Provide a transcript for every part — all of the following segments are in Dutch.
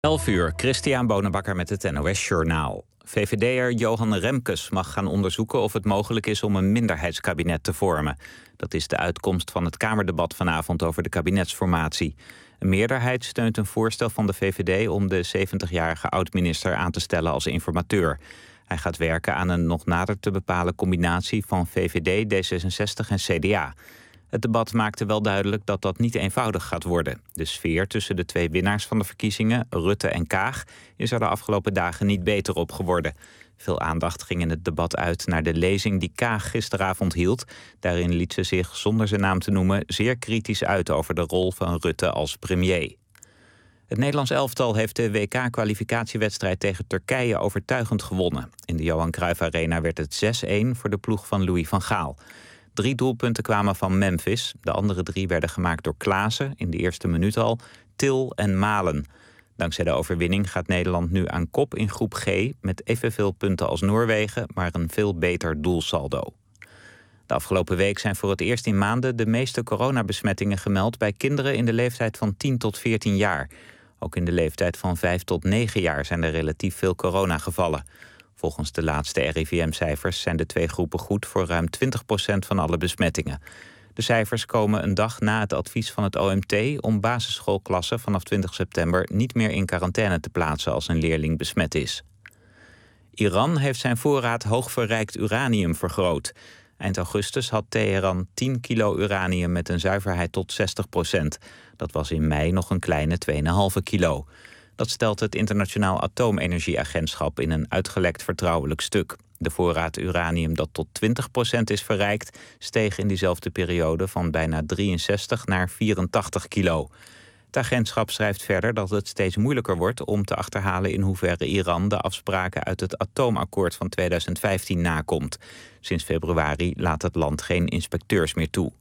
11:00, Christian Bonenbakker met het NOS Journaal. VVD'er Johan Remkes mag gaan onderzoeken of het mogelijk is om een minderheidskabinet te vormen. Dat is de uitkomst van het Kamerdebat vanavond over de kabinetsformatie. Een meerderheid steunt een voorstel van de VVD om de 70-jarige oud-minister aan te stellen als informateur. Hij gaat werken aan een nog nader te bepalen combinatie van VVD, D66 en CDA. Het debat maakte wel duidelijk dat dat niet eenvoudig gaat worden. De sfeer tussen de twee winnaars van de verkiezingen, Rutte en Kaag, is er de afgelopen dagen niet beter op geworden. Veel aandacht ging in het debat uit naar de lezing die Kaag gisteravond hield. Daarin liet ze zich, zonder zijn naam te noemen, zeer kritisch uit over de rol van Rutte als premier. Het Nederlands elftal heeft de WK-kwalificatiewedstrijd tegen Turkije overtuigend gewonnen. In de Johan Cruijff Arena werd het 6-1 voor de ploeg van Louis van Gaal. 3 doelpunten kwamen van Memphis. De andere 3 werden gemaakt door Klaassen, in de eerste minuut al, Til en Malen. Dankzij de overwinning gaat Nederland nu aan kop in groep G... met evenveel punten als Noorwegen, maar een veel beter doelsaldo. De afgelopen week zijn voor het eerst in maanden de meeste coronabesmettingen gemeld bij kinderen in de leeftijd van 10 tot 14 jaar. Ook in de leeftijd van 5 tot 9 jaar zijn er relatief veel coronagevallen. Volgens de laatste RIVM-cijfers zijn de twee groepen goed voor ruim 20% van alle besmettingen. De cijfers komen een dag na het advies van het OMT om basisschoolklassen vanaf 20 september niet meer in quarantaine te plaatsen als een leerling besmet is. Iran heeft zijn voorraad hoogverrijkt uranium vergroot. Eind augustus had Teheran 10 kilo uranium met een zuiverheid tot 60%. Dat was in mei nog een kleine 2,5 kilo. Dat stelt het Internationaal Atoomenergieagentschap in een uitgelekt vertrouwelijk stuk. De voorraad uranium dat tot 20% is verrijkt, steeg in diezelfde periode van bijna 63 naar 84 kilo. Het agentschap schrijft verder dat het steeds moeilijker wordt om te achterhalen in hoeverre Iran de afspraken uit het atoomakkoord van 2015 nakomt. Sinds februari laat het land geen inspecteurs meer toe.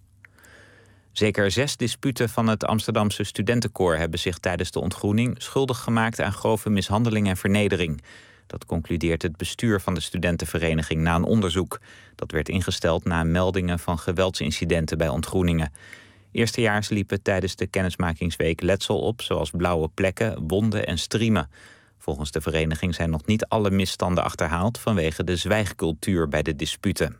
Zeker 6 disputen van het Amsterdamse studentenkoor hebben zich tijdens de ontgroening schuldig gemaakt aan grove mishandeling en vernedering. Dat concludeert het bestuur van de studentenvereniging na een onderzoek. Dat werd ingesteld na meldingen van geweldsincidenten bij ontgroeningen. Eerstejaars liepen tijdens de kennismakingsweek letsel op, zoals blauwe plekken, wonden en striemen. Volgens de vereniging zijn nog niet alle misstanden achterhaald vanwege de zwijgcultuur bij de disputen.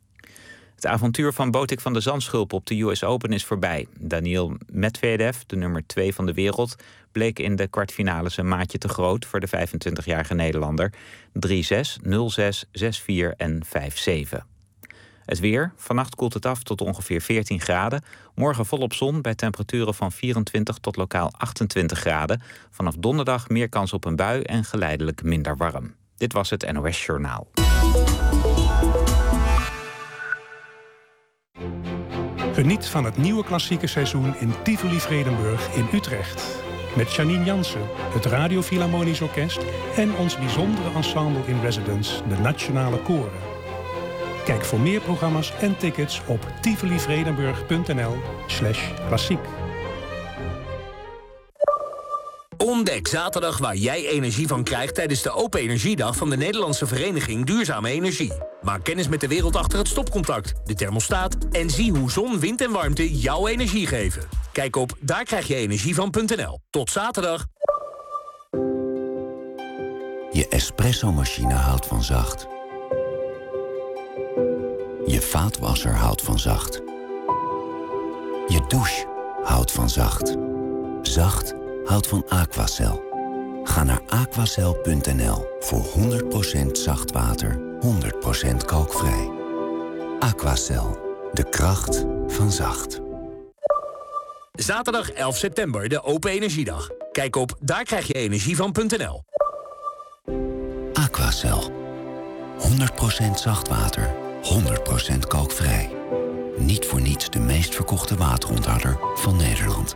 Het avontuur van Botik van de Zandschulp op de US Open is voorbij. Daniil Medvedev, de nummer 2 van de wereld, bleek in de kwartfinales een maatje te groot voor de 25-jarige Nederlander. 3-6, 0-6, 6-4 en 5-7. Het weer. Vannacht koelt het af tot ongeveer 14 graden. Morgen volop zon bij temperaturen van 24 tot lokaal 28 graden. Vanaf donderdag meer kans op een bui en geleidelijk minder warm. Dit was het NOS Journaal. Geniet van het nieuwe klassieke seizoen in Tivoli Vredenburg in Utrecht. Met Janine Jansen, het Radio Philharmonisch Orkest en ons bijzondere ensemble in residence, de Nationale Koren. Kijk voor meer programma's en tickets op tivolivredenburg.nl/klassiek. Ontdek zaterdag waar jij energie van krijgt tijdens de Open Energiedag van de Nederlandse Vereniging Duurzame Energie. Maak kennis met de wereld achter het stopcontact, de thermostaat en zie hoe zon, wind en warmte jouw energie geven. Kijk op daarkrijgjenergievan.nl. Tot zaterdag. Je espresso-machine houdt van zacht. Je vaatwasser houdt van zacht. Je douche houdt van zacht. Zacht houdt van Aquacel. Ga naar aquacel.nl voor 100% zacht water, 100% kookvrij. Aquacel, de kracht van zacht. Zaterdag 11 september, de Open Energiedag. Kijk op daarkrijgjenergievan.nl. Aquacel, 100% zacht water, 100% kookvrij. Niet voor niets de meest verkochte waterontharder van Nederland.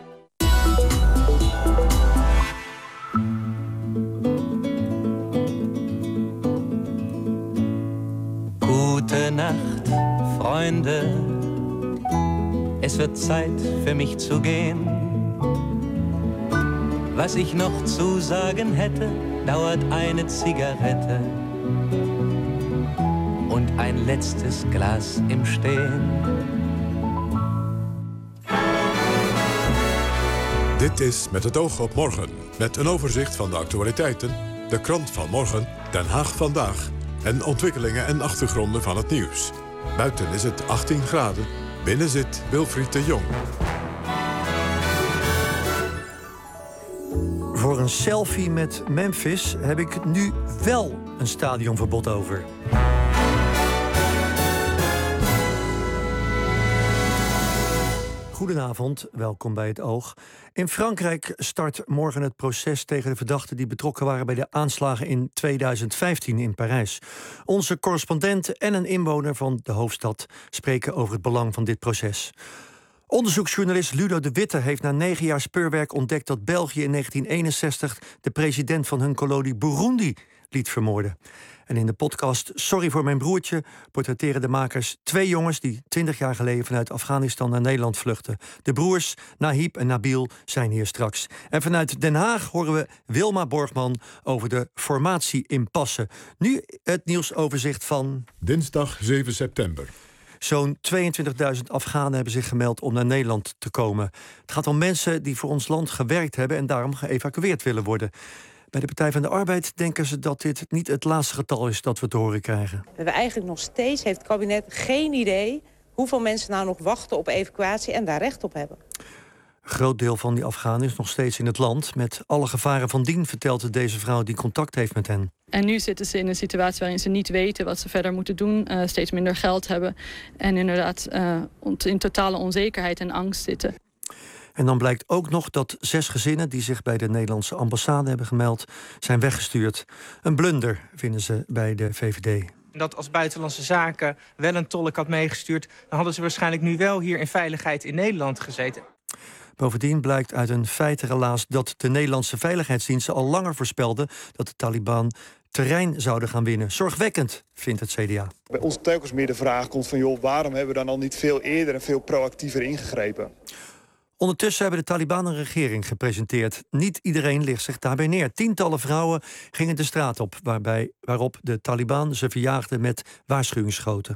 Gute Nacht, Freunde. Es wird Zeit für mich zu gehen. Was ich noch zu sagen hätte, dauert eine Zigarette und ein letztes Glas im Stehen. Dit is Met het oog op morgen. Met een overzicht van de actualiteiten, de krant van morgen, Den Haag vandaag en ontwikkelingen en achtergronden van het nieuws. Buiten is het 18 graden, binnen zit Wilfried de Jong. Voor een selfie met Memphis heb ik nu wel een stadionverbod over. Goedenavond, welkom bij Het Oog. In Frankrijk start morgen het proces tegen de verdachten die betrokken waren bij de aanslagen in 2015 in Parijs. Onze correspondent en een inwoner van de hoofdstad spreken over het belang van dit proces. Onderzoeksjournalist Ludo de Witte heeft na 9 jaar speurwerk ontdekt dat België in 1961 de president van hun kolonie Burundi liet vermoorden. En in de podcast Sorry voor mijn broertje portretteren de makers 2 jongens die 20 jaar geleden vanuit Afghanistan naar Nederland vluchtten. De broers Nahib en Nabil zijn hier straks. En vanuit Den Haag horen we Wilma Borgman over de formatie-impasse. Nu het nieuwsoverzicht van Dinsdag 7 september. Zo'n 22.000 Afghanen hebben zich gemeld om naar Nederland te komen. Het gaat om mensen die voor ons land gewerkt hebben en daarom geëvacueerd willen worden. Bij de Partij van de Arbeid denken ze dat dit niet het laatste getal is dat we te horen krijgen. We hebben eigenlijk nog steeds, heeft het kabinet geen idee hoeveel mensen nou nog wachten op evacuatie en daar recht op hebben. Een groot deel van die Afghanen is nog steeds in het land. Met alle gevaren van dien, vertelt deze vrouw die contact heeft met hen. En nu zitten ze in een situatie waarin ze niet weten wat ze verder moeten doen. Steeds minder geld hebben. En inderdaad in totale onzekerheid en angst zitten. En dan blijkt ook nog dat 6 gezinnen die zich bij de Nederlandse ambassade hebben gemeld zijn weggestuurd. Een blunder, vinden ze bij de VVD. Dat als Buitenlandse Zaken wel een tolk had meegestuurd, dan hadden ze waarschijnlijk nu wel hier in veiligheid in Nederland gezeten. Bovendien blijkt uit een feitenrelaas dat de Nederlandse veiligheidsdiensten al langer voorspelden dat de Taliban terrein zouden gaan winnen. Zorgwekkend, vindt het CDA. Bij ons telkens meer de vraag komt van, joh, waarom hebben we dan al niet veel eerder en veel proactiever ingegrepen? Ondertussen hebben de Taliban een regering gepresenteerd. Niet iedereen ligt zich daarbij neer. Tientallen vrouwen gingen de straat op, waarop de Taliban ze verjaagden met waarschuwingsschoten.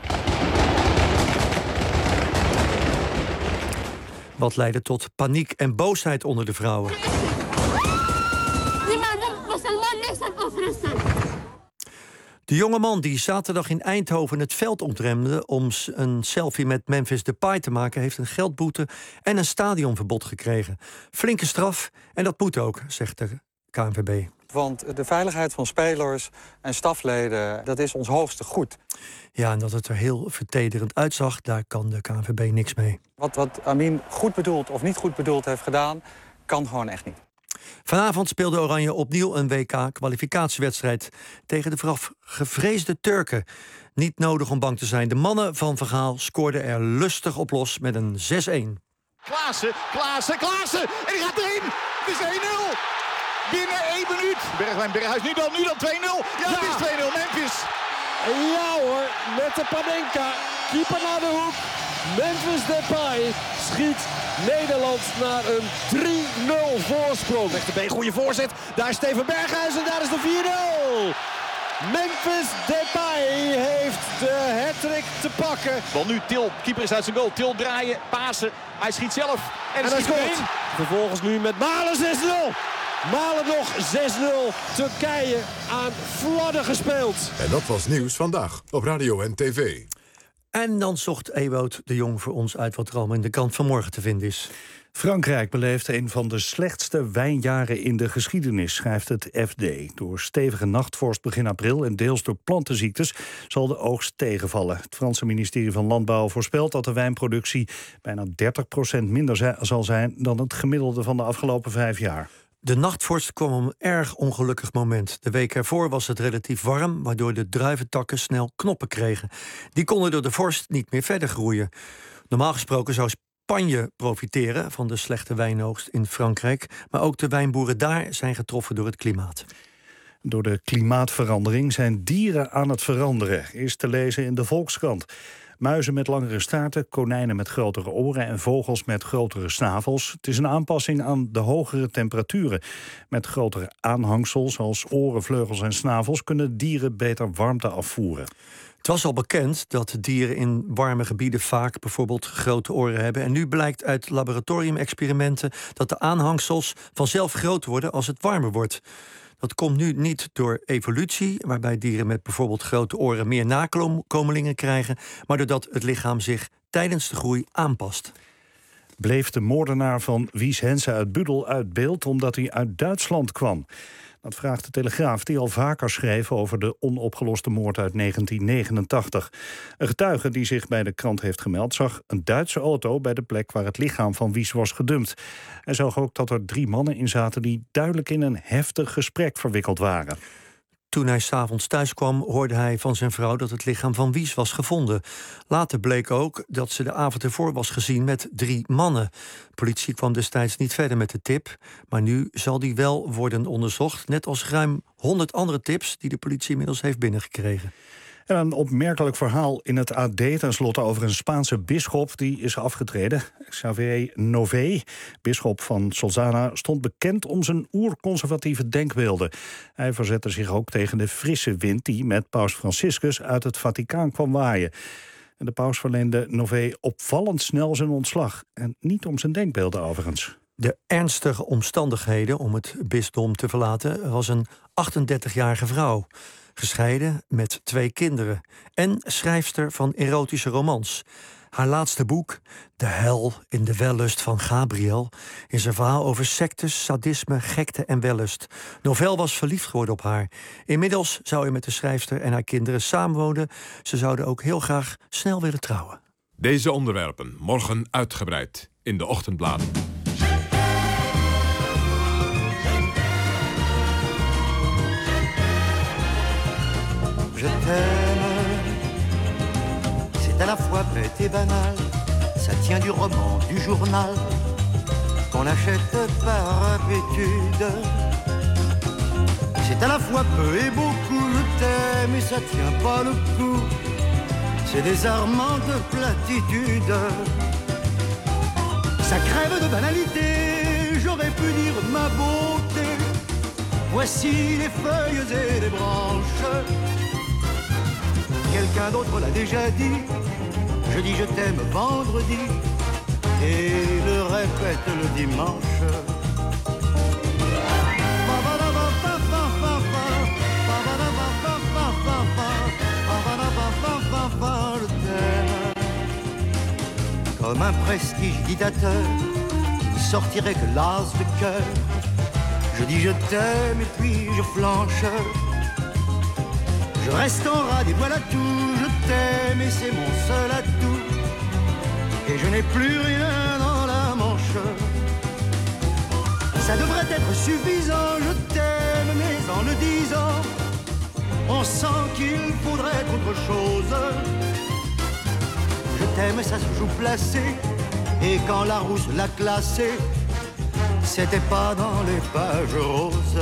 Wat leidde tot paniek en boosheid onder de vrouwen. De jonge man die zaterdag in Eindhoven het veld ontremde om een selfie met Memphis Depay te maken, heeft een geldboete en een stadionverbod gekregen. Flinke straf en dat moet ook, zegt de KNVB. Want de veiligheid van spelers en stafleden, dat is ons hoogste goed. Ja, en dat het er heel vertederend uitzag, daar kan de KNVB niks mee. Wat Amin goed bedoeld of niet goed bedoeld heeft gedaan, kan gewoon echt niet. Vanavond speelde Oranje opnieuw een WK-kwalificatiewedstrijd tegen de gevreesde Turken. Niet nodig om bang te zijn. De mannen van Van Gaal scoorden er lustig op los met een 6-1. Klaassen. En die gaat erin. Het is 1-0. Binnen 1 minuut. Berghuis, nu dan 2-0. Ja, het is 2-0 Memphis. Ja hoor, met de Panenka. Keeper naar de hoek. Memphis Depay schiet Nederland naar een 3-0 voorsprong. Rechterbeen, goede voorzet. Daar is Steven Berghuis en daar is de 4-0. Memphis Depay heeft de hat-trick te pakken. Want nu Til, keeper is uit zijn goal. Til draaien, pasen. Hij schiet zelf en hij scoort. Vervolgens nu met Malen 6-0. Malen nog 6-0. Turkije aan fladder gespeeld. En dat was Nieuws Vandaag op Radio en TV. En dan zocht Ewout de Jong voor ons uit wat er allemaal in de krant van morgen te vinden is. Frankrijk beleeft een van de slechtste wijnjaren in de geschiedenis, schrijft het FD. Door stevige nachtvorst begin april en deels door plantenziektes zal de oogst tegenvallen. Het Franse ministerie van Landbouw voorspelt dat de wijnproductie bijna 30% minder zal zijn dan het gemiddelde van de afgelopen 5 jaar. De nachtvorst kwam op een erg ongelukkig moment. De week ervoor was het relatief warm, waardoor de druiventakken snel knoppen kregen. Die konden door de vorst niet meer verder groeien. Normaal gesproken zou Spanje profiteren van de slechte wijnoogst in Frankrijk, maar ook de wijnboeren daar zijn getroffen door het klimaat. Door de klimaatverandering zijn dieren aan het veranderen, is te lezen in de Volkskrant. Muizen met langere staarten, konijnen met grotere oren en vogels met grotere snavels. Het is een aanpassing aan de hogere temperaturen. Met grotere aanhangsels zoals oren, vleugels en snavels kunnen dieren beter warmte afvoeren. Het was al bekend dat dieren in warme gebieden vaak bijvoorbeeld grote oren hebben. En nu blijkt uit laboratoriumexperimenten dat de aanhangsels vanzelf groot worden als het warmer wordt. Dat komt nu niet door evolutie, waarbij dieren met bijvoorbeeld grote oren meer nakomelingen krijgen, maar doordat het lichaam zich tijdens de groei aanpast. Bleef de moordenaar van Wies Hense uit Budel uit beeld omdat hij uit Duitsland kwam? Dat vraagt de Telegraaf, die al vaker schreef over de onopgeloste moord uit 1989. Een getuige die zich bij de krant heeft gemeld zag een Duitse auto bij de plek waar het lichaam van Wies was gedumpt. Hij zag ook dat er 3 mannen in zaten die duidelijk in een heftig gesprek verwikkeld waren. Toen hij 's avonds thuis kwam, hoorde hij van zijn vrouw dat het lichaam van Wies was gevonden. Later bleek ook dat ze de avond ervoor was gezien met 3 mannen. De politie kwam destijds niet verder met de tip, maar nu zal die wel worden onderzocht, net als ruim 100 andere tips die de politie inmiddels heeft binnengekregen. En een opmerkelijk verhaal in het AD tenslotte over een Spaanse bisschop die is afgetreden. Xavier Nové, bisschop van Solsona, stond bekend om zijn oerconservatieve denkbeelden. Hij verzette zich ook tegen de frisse wind die met paus Franciscus uit het Vaticaan kwam waaien. En de paus verleende Nové opvallend snel zijn ontslag. En niet om zijn denkbeelden overigens. De ernstige omstandigheden om het bisdom te verlaten was een 38-jarige vrouw. Gescheiden met 2 kinderen en schrijfster van erotische romans. Haar laatste boek, De hel in de wellust van Gabriel, is een verhaal over sectes, sadisme, gekte en wellust. Novel was verliefd geworden op haar. Inmiddels zou hij met de schrijfster en haar kinderen samenwonen. Ze zouden ook heel graag snel willen trouwen. Deze onderwerpen morgen uitgebreid in de ochtendbladen. Je t'aime, c'est à la fois bête et banal, ça tient du roman, du journal, qu'on achète par habitude. C'est à la fois peu et beaucoup, je t'aime et ça tient pas le coup, c'est désarmant de platitude. Ça crève de banalité, j'aurais pu dire ma beauté, voici les feuilles et les branches. Quelqu'un d'autre l'a déjà dit, je dis je t'aime vendredi et le répète le dimanche. Je t'aime comme un prestidigitateur qui sortirait que l'as de cœur. Je dis je t'aime et puis je flanche. Je reste en ras des voiles à tout, je t'aime et c'est mon seul atout. Et je n'ai plus rien dans la manche. Ça devrait être suffisant, je t'aime, mais en le disant, on sent qu'il faudrait autre chose. Je t'aime, ça se joue placé, et quand la rousse l'a classé, c'était pas dans les pages roses.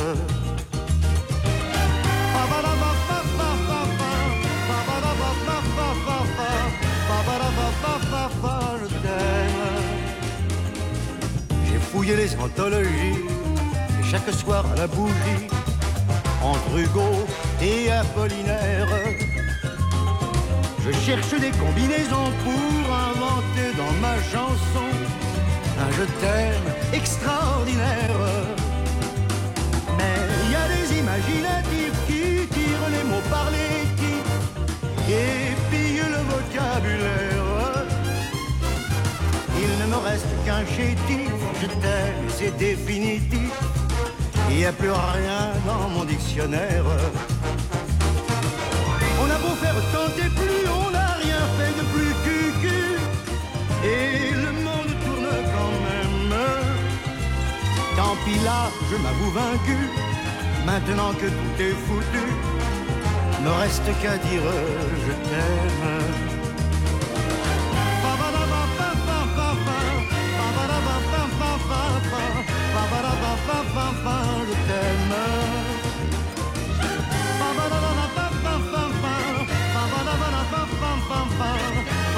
Je t'aime. J'ai fouillé les anthologies et chaque soir à la bougie, entre Hugo et Apollinaire, je cherche des combinaisons pour inventer dans ma chanson un je t'aime extraordinaire. Mais il y a des imaginatifs qui tirent les mots par les titres et pillent le vocabulaire. Il ne me reste qu'un chétif, je t'aime et c'est définitif. Il n'y a plus rien dans mon dictionnaire. On a beau faire tant et plus, on n'a rien fait de plus cucu. Et le monde tourne quand même. Tant pis là, je m'avoue vaincu. Maintenant que tout est foutu, ne reste qu'à dire je t'aime. Je t'aime. Je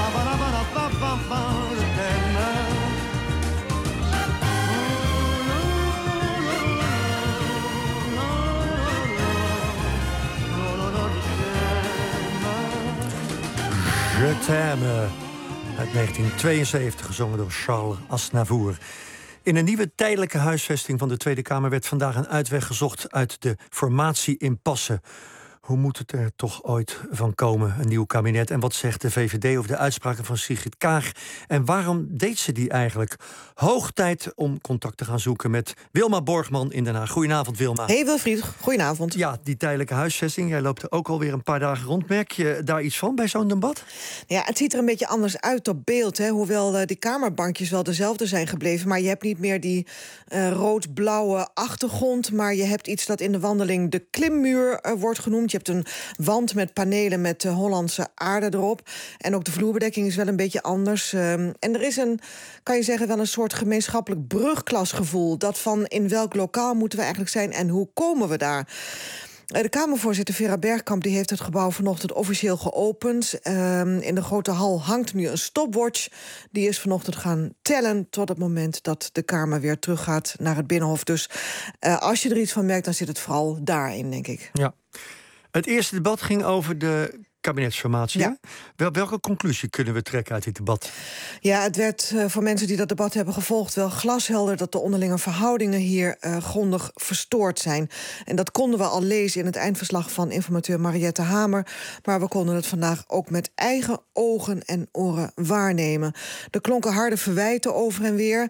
Je t'aime uit 1972, gezongen door Charles Aznavour. In een nieuwe tijdelijke huisvesting van de Tweede Kamer werd vandaag een uitweg gezocht uit de formatie-impasse. Hoe moet het er toch ooit van komen, een nieuw kabinet? En wat zegt de VVD over de uitspraken van Sigrid Kaag? En waarom deed ze die eigenlijk? Hoog tijd om contact te gaan zoeken met Wilma Borgman in Den Haag. Goedenavond, Wilma. Hey Wilfried, goedenavond. Ja, die tijdelijke huisvesting. Jij loopt er ook alweer een paar dagen rond. Merk je daar iets van bij zo'n debat? Ja, het ziet er een beetje anders uit op beeld. Hè? Hoewel die kamerbankjes wel dezelfde zijn gebleven. Maar je hebt niet meer die rood-blauwe achtergrond. Maar je hebt iets dat in de wandeling de klimmuur wordt genoemd. Je hebt een wand met panelen met Hollandse aarde erop. En ook de vloerbedekking is wel een beetje anders. En er is kan je zeggen, wel een soort gemeenschappelijk brugklasgevoel. Dat van in welk lokaal moeten we eigenlijk zijn en hoe komen we daar? De Kamervoorzitter Vera Bergkamp die heeft het gebouw vanochtend officieel geopend. In de grote hal hangt nu een stopwatch. Die is vanochtend gaan tellen tot het moment dat de Kamer weer teruggaat naar het Binnenhof. Dus als je er iets van merkt, dan zit het vooral daarin, denk ik. Ja. Het eerste debat ging over de kabinetsformatie. Ja. Welke conclusie kunnen we trekken uit dit debat? Ja, het werd voor mensen die dat debat hebben gevolgd wel glashelder dat de onderlinge verhoudingen hier grondig verstoord zijn. En dat konden we al lezen in het eindverslag van informateur Mariette Hamer. Maar we konden het vandaag ook met eigen ogen en oren waarnemen. Er klonken harde verwijten over en weer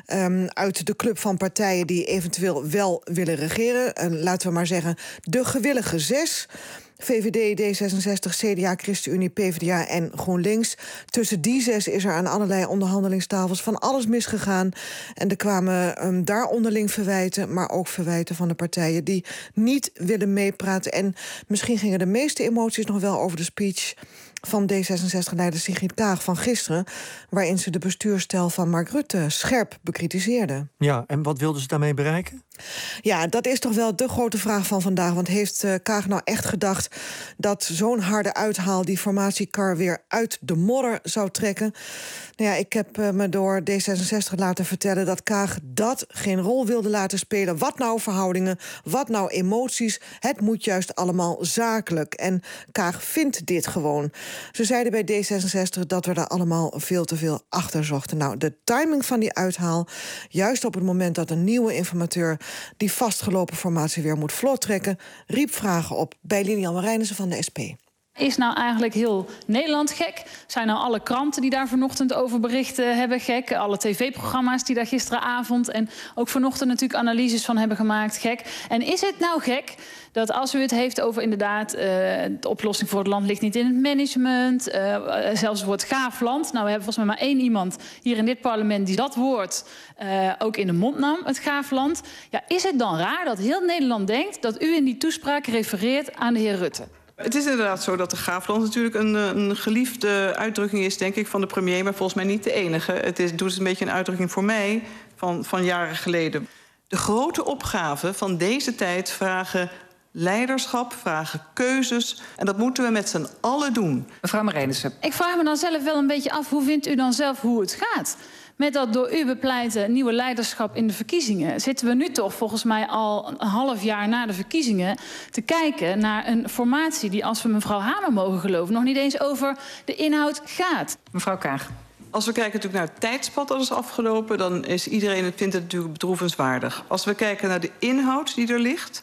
uit de club van partijen die eventueel wel willen regeren. Laten we maar zeggen, de gewillige 6. VVD, D66, CDA, ChristenUnie, PvdA en GroenLinks. Tussen die 6 is er aan allerlei onderhandelingstafels van alles misgegaan. En er kwamen daar onderling verwijten, maar ook verwijten van de partijen die niet willen meepraten. En misschien gingen de meeste emoties nog wel over de speech van D66-leider Sigrid Kaag van gisteren, waarin ze de bestuursstijl van Mark Rutte scherp bekritiseerde. Ja, en wat wilden ze daarmee bereiken? Ja, dat is toch wel de grote vraag van vandaag. Want heeft Kaag nou echt gedacht dat zo'n harde uithaal die formatiekar weer uit de modder zou trekken? Nou ja, ik heb me door D66 laten vertellen dat Kaag dat geen rol wilde laten spelen. Wat nou verhoudingen, wat nou emoties? Het moet juist allemaal zakelijk. En Kaag vindt dit gewoon. Ze zeiden bij D66 dat we daar allemaal veel te veel achter zochten. Nou, de timing van die uithaal, juist op het moment dat een nieuwe informateur die vastgelopen formatie weer moet vlot trekken, riep vragen op bij Lilian Marijnissen van de SP. Is nou eigenlijk heel Nederland gek? Zijn nou alle kranten die daar vanochtend over berichten hebben gek? Alle tv-programma's die daar gisteravond en ook vanochtend natuurlijk analyses van hebben gemaakt gek? En is het nou gek dat als u het heeft over inderdaad de oplossing voor het land ligt niet in het management, zelfs het woord gaaf land. Nou, we hebben volgens mij maar 1 iemand hier in dit parlement die dat woord ook in de mond nam, het gaaf land. Ja, is het dan raar dat heel Nederland denkt dat u in die toespraak refereert aan de heer Rutte? Het is inderdaad zo dat de gaafland natuurlijk een geliefde uitdrukking is, denk ik, van de premier, maar volgens mij niet de enige. Het is dus een beetje een uitdrukking voor mij van jaren geleden. De grote opgaven van deze tijd vragen leiderschap, vragen keuzes. En dat moeten we met z'n allen doen. Mevrouw Marijnissen. Ik vraag me dan zelf wel een beetje af, hoe vindt u dan zelf hoe het gaat? Met dat door u bepleite nieuwe leiderschap in de verkiezingen zitten we nu toch volgens mij al een half jaar na de verkiezingen te kijken naar een formatie die, als we mevrouw Hamer mogen geloven, nog niet eens over de inhoud gaat. Mevrouw Kaag. Als we kijken natuurlijk naar het tijdspad dat is afgelopen, dan is vindt het natuurlijk bedroevenswaardig. Als we kijken naar de inhoud die er ligt,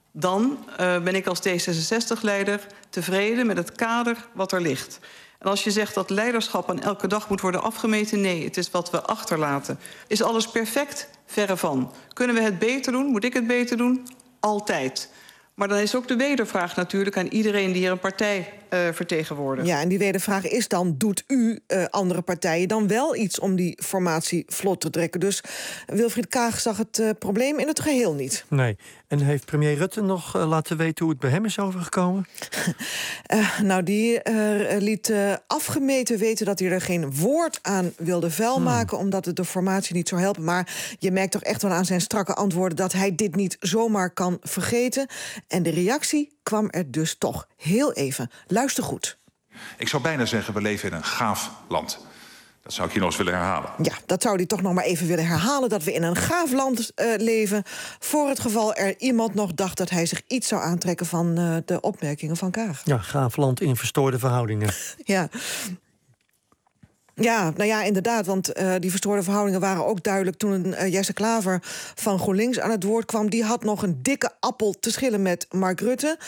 dan ben ik als D66-leider tevreden met het kader wat er ligt. En als je zegt dat leiderschap aan elke dag moet worden afgemeten, nee, het is wat we achterlaten. Is alles perfect? Verre van. Kunnen we het beter doen? Moet ik het beter doen? Altijd. Maar dan is ook de wedervraag natuurlijk aan iedereen die hier een partij vertegenwoordigt. Ja, en die wedervraag is dan, doet u andere partijen dan wel iets om die formatie vlot te trekken? Dus Wilfried Kaag zag het probleem in het geheel niet. Nee. En heeft premier Rutte nog laten weten hoe het bij hem is overgekomen? Nou, die liet afgemeten weten dat hij er geen woord aan wilde vuil maken, omdat het de formatie niet zou helpen. Maar je merkt toch echt wel aan zijn strakke antwoorden dat hij dit niet zomaar kan vergeten. En de reactie kwam er dus toch heel even. Luister goed. Ik zou bijna zeggen, we leven in een gaaf land. Dat zou ik hier nog eens willen herhalen. Ja, dat zou hij toch nog maar even willen herhalen. Dat we in een gaaf land leven. Voor het geval er iemand nog dacht dat hij zich iets zou aantrekken van de opmerkingen van Kaag. Ja, gaaf land in verstoorde verhoudingen. Ja. Ja, nou ja, inderdaad, want die verstoorde verhoudingen waren ook duidelijk toen Jesse Klaver van GroenLinks aan het woord kwam. Die had nog een dikke appel te schillen met Mark Rutte.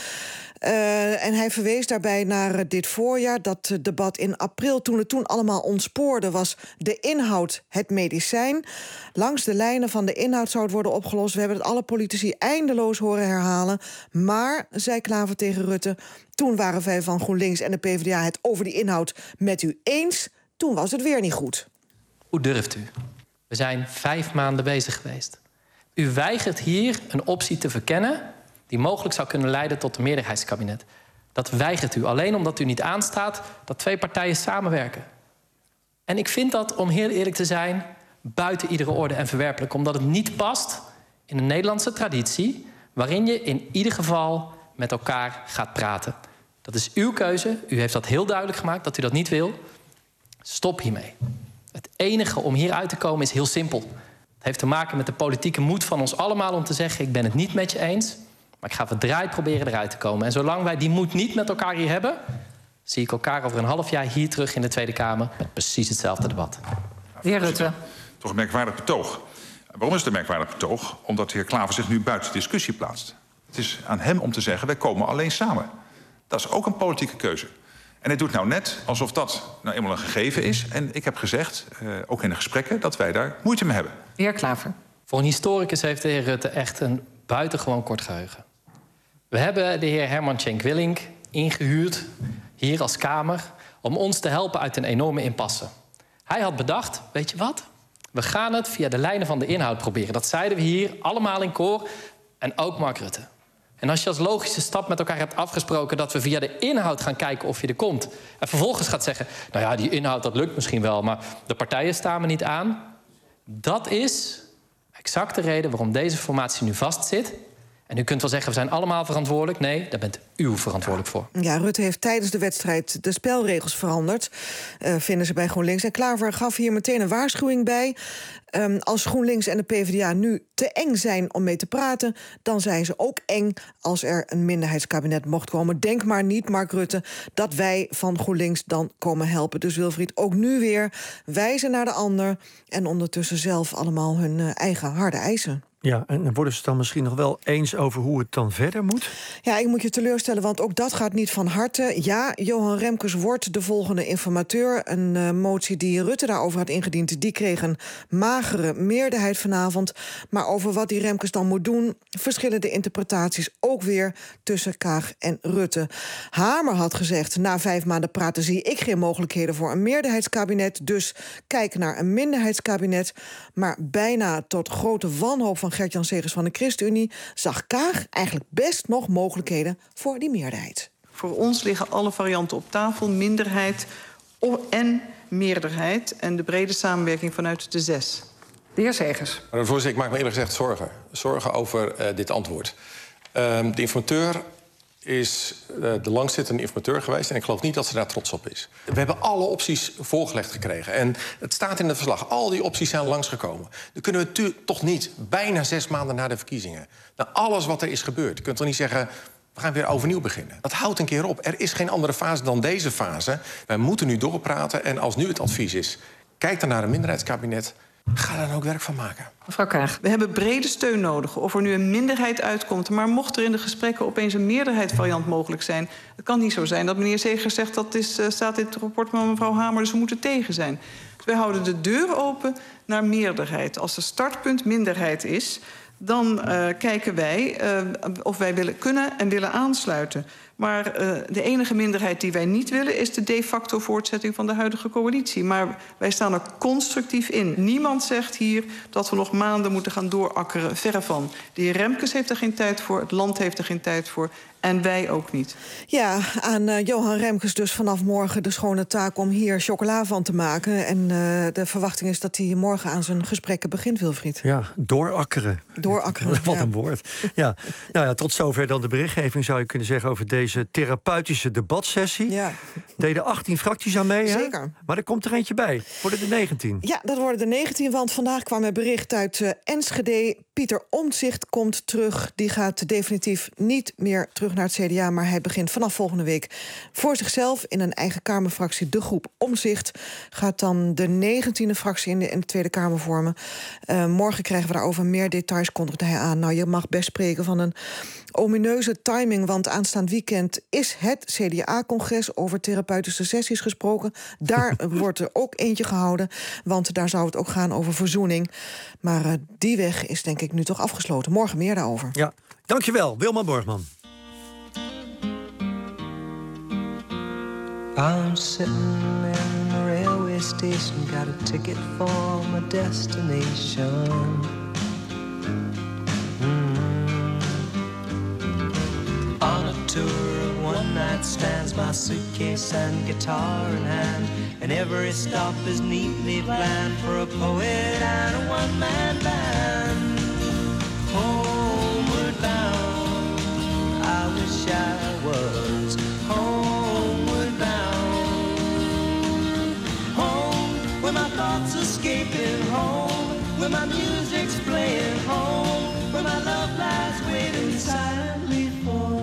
En hij verwees daarbij naar dit voorjaar, dat debat in april. Toen het toen allemaal ontspoorde, was de inhoud het medicijn. Langs de lijnen van de inhoud zou het worden opgelost. We hebben het alle politici eindeloos horen herhalen. Maar, zei Klaver tegen Rutte, toen waren wij van GroenLinks en de PvdA het over die inhoud met u eens. Toen was het weer niet goed. Hoe durft u? We zijn 5 maanden bezig geweest. U weigert hier een optie te verkennen die mogelijk zou kunnen leiden tot een meerderheidskabinet. Dat weigert u alleen omdat u niet aanstaat dat 2 partijen samenwerken. En ik vind dat, om heel eerlijk te zijn, buiten iedere orde en verwerpelijk. Omdat het niet past in een Nederlandse traditie waarin je in ieder geval met elkaar gaat praten. Dat is uw keuze. U heeft dat heel duidelijk gemaakt dat u dat niet wil. Stop hiermee. Het enige om hieruit te komen is heel simpel. Het heeft te maken met de politieke moed van ons allemaal om te zeggen, ik ben het niet met je eens, maar ik ga verdraaid proberen eruit te komen. En zolang wij die moed niet met elkaar hier hebben, zie ik elkaar over een half jaar hier terug in de Tweede Kamer met precies hetzelfde debat. De heer Rutte. Toch een merkwaardig betoog. Waarom is het een merkwaardig betoog? Omdat de heer Klaver zich nu buiten discussie plaatst. Het is aan hem om te zeggen, wij komen alleen samen. Dat is ook een politieke keuze. En hij doet nou net alsof dat nou eenmaal een gegeven is. En ik heb gezegd, ook in de gesprekken, dat wij daar moeite mee hebben. De heer Klaver. Voor een historicus heeft de heer Rutte echt een buitengewoon kort geheugen. We hebben de heer Herman Tjenk Willink ingehuurd, hier als Kamer, om ons te helpen uit een enorme impasse. Hij had bedacht, weet je wat? We gaan het via de lijnen van de inhoud proberen. Dat zeiden we hier allemaal in koor en ook Mark Rutte. En als je als logische stap met elkaar hebt afgesproken dat we via de inhoud gaan kijken of je er komt, en vervolgens gaat zeggen, nou ja, die inhoud dat lukt misschien wel, maar de partijen staan me niet aan. Dat is exact de reden waarom deze formatie nu vastzit. En u kunt wel zeggen, we zijn allemaal verantwoordelijk. Nee, daar bent u verantwoordelijk voor. Ja, Rutte heeft tijdens de wedstrijd de spelregels veranderd, vinden ze bij GroenLinks. En Klaver gaf hier meteen een waarschuwing bij. Als GroenLinks en de PvdA nu te eng zijn om mee te praten, dan zijn ze ook eng als er een minderheidskabinet mocht komen. Denk maar niet, Mark Rutte, dat wij van GroenLinks dan komen helpen. Dus Wilfried, ook nu weer wijzen naar de ander en ondertussen zelf allemaal hun eigen harde eisen. Ja, en worden ze het dan misschien nog wel eens over hoe het dan verder moet? Ja, ik moet je teleurstellen, want ook dat gaat niet van harte. Ja, Johan Remkes wordt de volgende informateur. Een motie die Rutte daarover had ingediend, die kreeg een magere meerderheid vanavond. Maar over wat die Remkes dan moet doen, verschillen de interpretaties ook weer tussen Kaag en Rutte. Hamer had gezegd, na 5 maanden praten zie ik geen mogelijkheden voor een meerderheidskabinet. Dus kijk naar een minderheidskabinet. Maar bijna tot grote wanhoop van Gert-Jan Segers van de ChristenUnie zag Kaag eigenlijk best nog mogelijkheden voor die meerderheid. Voor ons liggen alle varianten op tafel, minderheid en meerderheid. En de brede samenwerking vanuit de 6. De heer Segers. Voorzitter, ik maak me eerlijk gezegd zorgen. Zorgen over dit antwoord. De informateur is de langzittende informateur geweest en ik geloof niet dat ze daar trots op is. We hebben alle opties voorgelegd gekregen en het staat in het verslag. Al die opties zijn langsgekomen. Dan kunnen we toch niet, bijna 6 maanden na de verkiezingen, na alles wat er is gebeurd, je kunt toch niet zeggen, we gaan weer overnieuw beginnen. Dat houdt een keer op. Er is geen andere fase dan deze fase. Wij moeten nu doorpraten en als nu het advies is, kijk dan naar een minderheidskabinet. Ga daar dan ook werk van maken. Mevrouw Kaag. We hebben brede steun nodig. Of er nu een minderheid uitkomt. Maar mocht er in de gesprekken opeens een meerderheidsvariant mogelijk zijn. Het kan niet zo zijn dat meneer Segers zegt dat staat in het rapport van mevrouw Hamer. Dus we moeten tegen zijn. Dus wij houden de deur open naar meerderheid. Als de startpunt minderheid is, dan kijken wij of wij kunnen en willen aansluiten. Maar de enige minderheid die wij niet willen is de de facto voortzetting van de huidige coalitie. Maar wij staan er constructief in. Niemand zegt hier dat we nog maanden moeten gaan doorakkeren. Verre van. De heer Remkes heeft er geen tijd voor, het land heeft er geen tijd voor. En wij ook niet. Ja, aan Johan Remkes dus vanaf morgen de schone taak om hier chocola van te maken. En de verwachting is dat hij morgen aan zijn gesprekken begint, Wilfried. Ja, doorakkeren. hoor, Akkeren. Wat een woord. Ja. Nou ja, tot zover dan de berichtgeving, zou je kunnen zeggen, over deze therapeutische debatsessie. Ja. Deden 18 fracties aan mee, hè? Zeker. Maar er komt er eentje bij. Worden er 19? Ja, dat worden er 19, want vandaag kwam er bericht uit Enschede. Pieter Omtzigt komt terug. Die gaat definitief niet meer terug naar het CDA, maar hij begint vanaf volgende week voor zichzelf in een eigen Kamerfractie. De groep Omtzigt gaat dan de 19e fractie in de Tweede Kamer vormen. Morgen krijgen we daarover meer details, kondigde hij aan. Nou, je mag best spreken van een omineuze timing, want aanstaand weekend is het CDA-congres over therapeutische sessies gesproken. Daar wordt er ook eentje gehouden, want daar zou het ook gaan over verzoening. Maar die weg is denk ik nu toch afgesloten. Morgen meer daarover. Ja, dankjewel, Wilma Borgman. I'm sitting in the railway station, got a ticket for my destination. On a tour of one-night stands, my suitcase and guitar in hand, and every stop is neatly planned for a poet and a one-man band. Homeward bound, I wish I was homeward bound. Home, where my thoughts escaping, home, where my music's playing, home, where my love lies waiting silently for.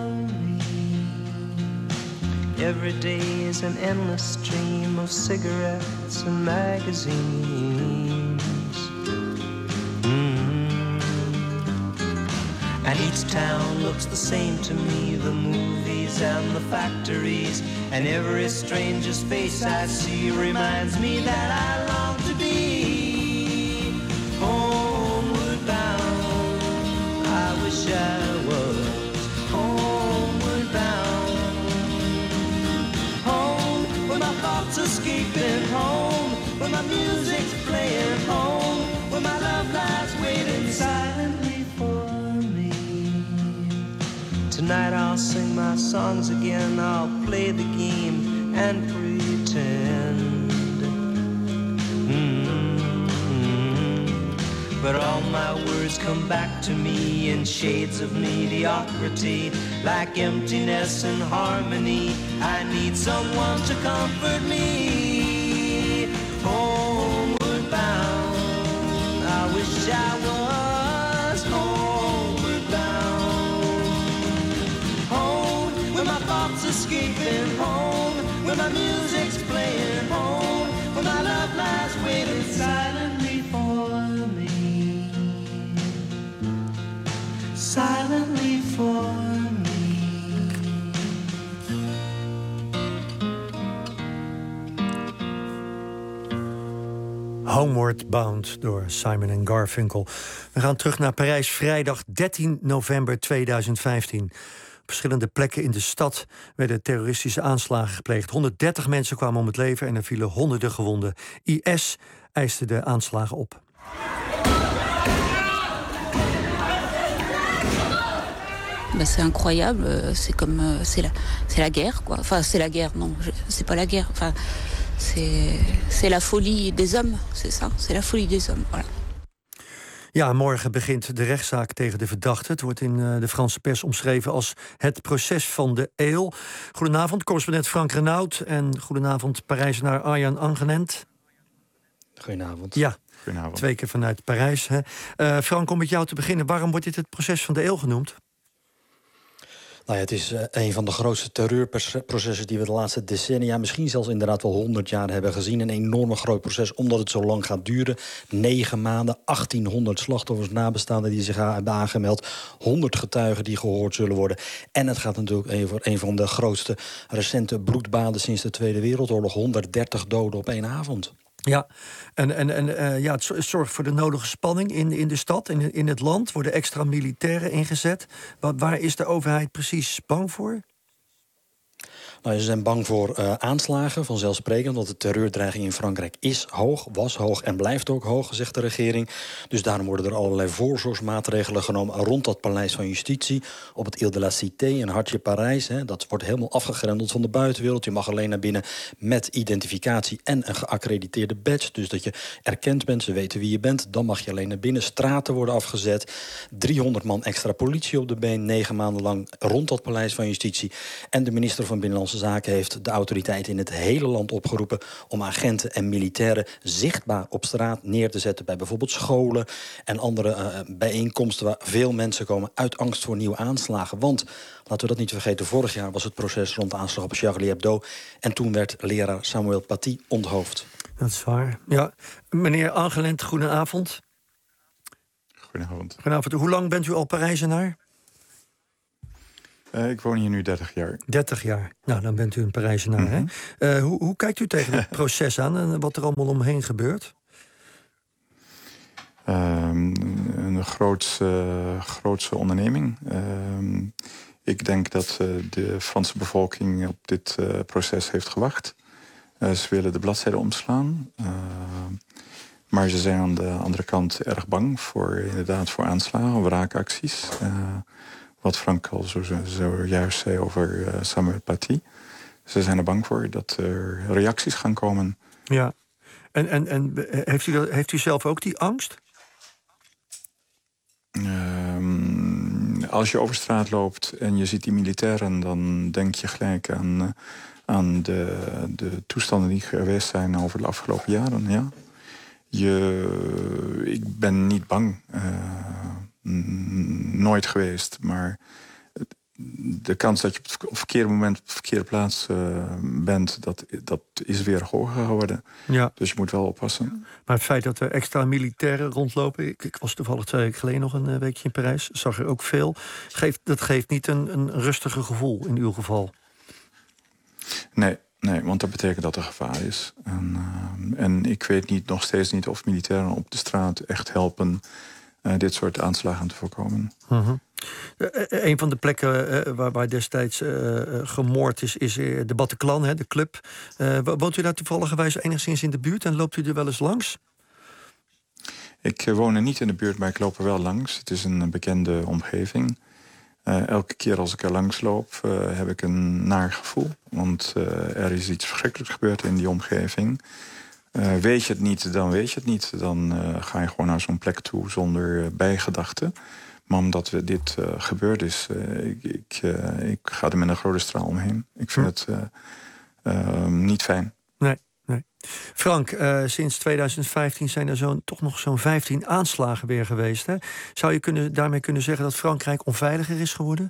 Every day is an endless stream of cigarettes and magazines. And each town looks the same to me, the movies and the factories, and every stranger's face I see reminds me that I long to be homeward bound. I wish I was homeward bound. Home, where my thoughts escaping, home, where my music's playing, home, where my love lies waiting silently for me. Tonight I'll sing my songs again, I'll play the game and pretend. But all my words come back to me in shades of mediocrity, like emptiness and harmony. I need someone to comfort me. Homeward bound, I wish I was homeward bound. Home, where my thoughts escaping, home, where my music's playing, home, where my love lies waiting silently for me. Silently for me. Homeward Bound door Simon & Garfunkel. We gaan terug naar Parijs, vrijdag 13 november 2015. Op verschillende plekken in de stad werden terroristische aanslagen gepleegd. 130 mensen kwamen om het leven en er vielen honderden gewonden. IS eiste de aanslagen op. C'est incroyable, c'est comme c'est la guerre quoi. Enfin c'est la guerre, non, c'est pas la guerre. Enfin c'est la folie des hommes, c'est ça, c'est la folie des hommes. Voilà. Ja, morgen begint de rechtszaak tegen de verdachte. Het wordt in de Franse pers omschreven als het proces van de eeuw. Goedenavond, correspondent Frank Renaud en goedenavond Parijzenaar Arjan Angenent. Goedenavond. Ja, goedenavond. 2 keer vanuit Parijs. Hè. Frank, om met jou te beginnen, waarom wordt dit het proces van de eeuw genoemd? Nou ja, het is een van de grootste terreurprocessen die we de laatste decennia, misschien zelfs inderdaad wel 100 jaar hebben gezien. Een enorme groot proces, omdat het zo lang gaat duren. 9 maanden, 1800 slachtoffers, nabestaanden die zich hebben aangemeld. 100 getuigen die gehoord zullen worden. En het gaat natuurlijk over een van de grootste recente bloedbaden sinds de Tweede Wereldoorlog. 130 doden op 1 avond. Ja, ja, het zorgt voor de nodige spanning in de stad, in het land. Worden extra militairen ingezet. Waar is de overheid precies bang voor? Nou, ze zijn bang voor aanslagen, vanzelfsprekend. Want de terreurdreiging in Frankrijk is hoog, was hoog en blijft ook hoog, zegt de regering. Dus daarom worden er allerlei voorzorgsmaatregelen genomen rond dat paleis van justitie. Op het Ile de la Cité, een hartje Parijs. Dat wordt helemaal afgegrendeld van de buitenwereld. Je mag alleen naar binnen met identificatie en een geaccrediteerde badge. Dus dat je erkend bent, ze weten wie je bent. Dan mag je alleen naar binnen. Straten worden afgezet. 300 man extra politie op de been, 9 maanden lang rond dat paleis van justitie. En de minister van Binnenlandse Zaken heeft de autoriteiten in het hele land opgeroepen om agenten en militairen zichtbaar op straat neer te zetten bij bijvoorbeeld scholen en andere bijeenkomsten waar veel mensen komen uit angst voor nieuwe aanslagen. Want, laten we dat niet vergeten, vorig jaar was het proces rond de aanslag op Charlie Hebdo en toen werd leraar Samuel Paty onthoofd. Dat is waar. Ja, meneer Angelent, goedenavond. Goedenavond. Hoe lang bent u al Parijzenaar? Ik woon hier nu 30 jaar. 30 jaar. Nou, dan bent u een Parijzenaar, hè? Hoe kijkt u tegen het proces aan en wat er allemaal omheen gebeurt? Een grootse onderneming. Ik denk dat de Franse bevolking op dit proces heeft gewacht. Ze willen de bladzijde omslaan. Maar ze zijn aan de andere kant erg bang voor aanslagen, wraakacties. Wat Frank al zojuist zei over Samuel Paty. Ze zijn er bang voor dat er reacties gaan komen. Ja. En heeft u zelf ook die angst? Als je over straat loopt en je ziet die militairen, dan denk je gelijk aan de toestanden die geweest zijn over de afgelopen jaren. Ja. Ik ben niet bang. Nooit geweest, maar de kans dat je op het verkeerde moment op de verkeerde plaats bent, dat is weer hoger geworden. Ja. Dus je moet wel oppassen. Maar het feit dat er extra militairen rondlopen, ik was toevallig 2 weken geleden nog een weekje in Parijs, zag er ook veel. Dat geeft niet een rustiger gevoel in uw geval? Nee, want dat betekent dat er gevaar is. En ik weet nog steeds niet of militairen op de straat echt helpen dit soort aanslagen te voorkomen. Een van de plekken waar destijds gemoord is de Bataclan, de club. Woont u daar toevalligerwijs enigszins in de buurt en loopt u er wel eens langs? Ik woon er niet in de buurt, maar ik loop er wel langs. Het is een bekende omgeving. Elke keer als ik er langs loop, heb ik een naar gevoel. Want er is iets verschrikkelijks gebeurd in die omgeving. Weet je het niet, dan weet je het niet. Dan ga je gewoon naar zo'n plek toe zonder bijgedachten. Maar omdat dit gebeurd is, ik ga er met een grote straal omheen. Ik vind het niet fijn. Nee. Frank, sinds 2015 zijn er toch nog zo'n 15 aanslagen weer geweest. Hè? Zou je daarmee kunnen zeggen dat Frankrijk onveiliger is geworden?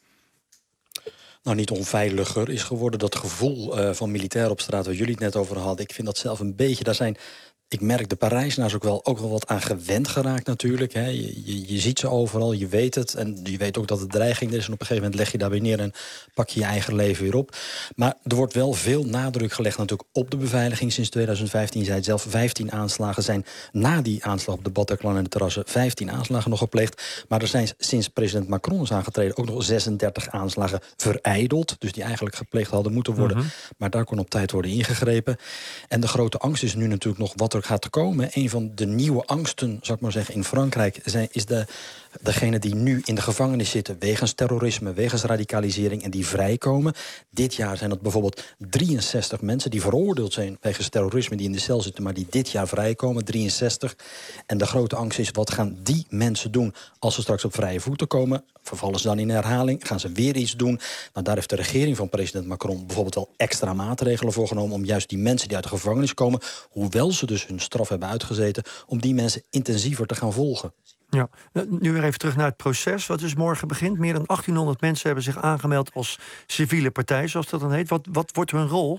Nou, niet onveiliger is geworden. Dat gevoel van militair op straat waar jullie het net over hadden, ik vind dat zelf een beetje. Ik merk de Parijzenaars ook wel wat aan gewend geraakt natuurlijk. Hè. Je ziet ze overal, je weet het. En je weet ook dat het dreiging is. En op een gegeven moment leg je daar weer neer en pak je je eigen leven weer op. Maar er wordt wel veel nadruk gelegd natuurlijk op de beveiliging. Sinds 2015, zei het zelf, 15 aanslagen zijn na die aanslag op de Bataclan en de terrassen 15 aanslagen nog gepleegd. Maar er zijn sinds president Macron is aangetreden ook nog 36 aanslagen verijdeld. Dus die eigenlijk gepleegd hadden moeten worden. Maar daar kon op tijd worden ingegrepen. En de grote angst is nu natuurlijk nog wat er gaat komen. Een van de nieuwe angsten, zou ik maar zeggen, in Frankrijk is degene die nu in de gevangenis zitten wegens terrorisme, wegens radicalisering en die vrijkomen. Dit jaar zijn dat bijvoorbeeld 63 mensen die veroordeeld zijn wegens terrorisme, die in de cel zitten, maar die dit jaar vrijkomen. 63. En de grote angst is, wat gaan die mensen doen als ze straks op vrije voeten komen? Vervallen ze dan in herhaling? Gaan ze weer iets doen? Nou, daar heeft de regering van president Macron bijvoorbeeld wel extra maatregelen voor genomen om juist die mensen die uit de gevangenis komen, hoewel ze dus hun straf hebben uitgezeten, om die mensen intensiever te gaan volgen. Ja, nu weer even terug naar het proces wat dus morgen begint. Meer dan 1800 mensen hebben zich aangemeld als civiele partij, zoals dat dan heet. Wat wordt hun rol?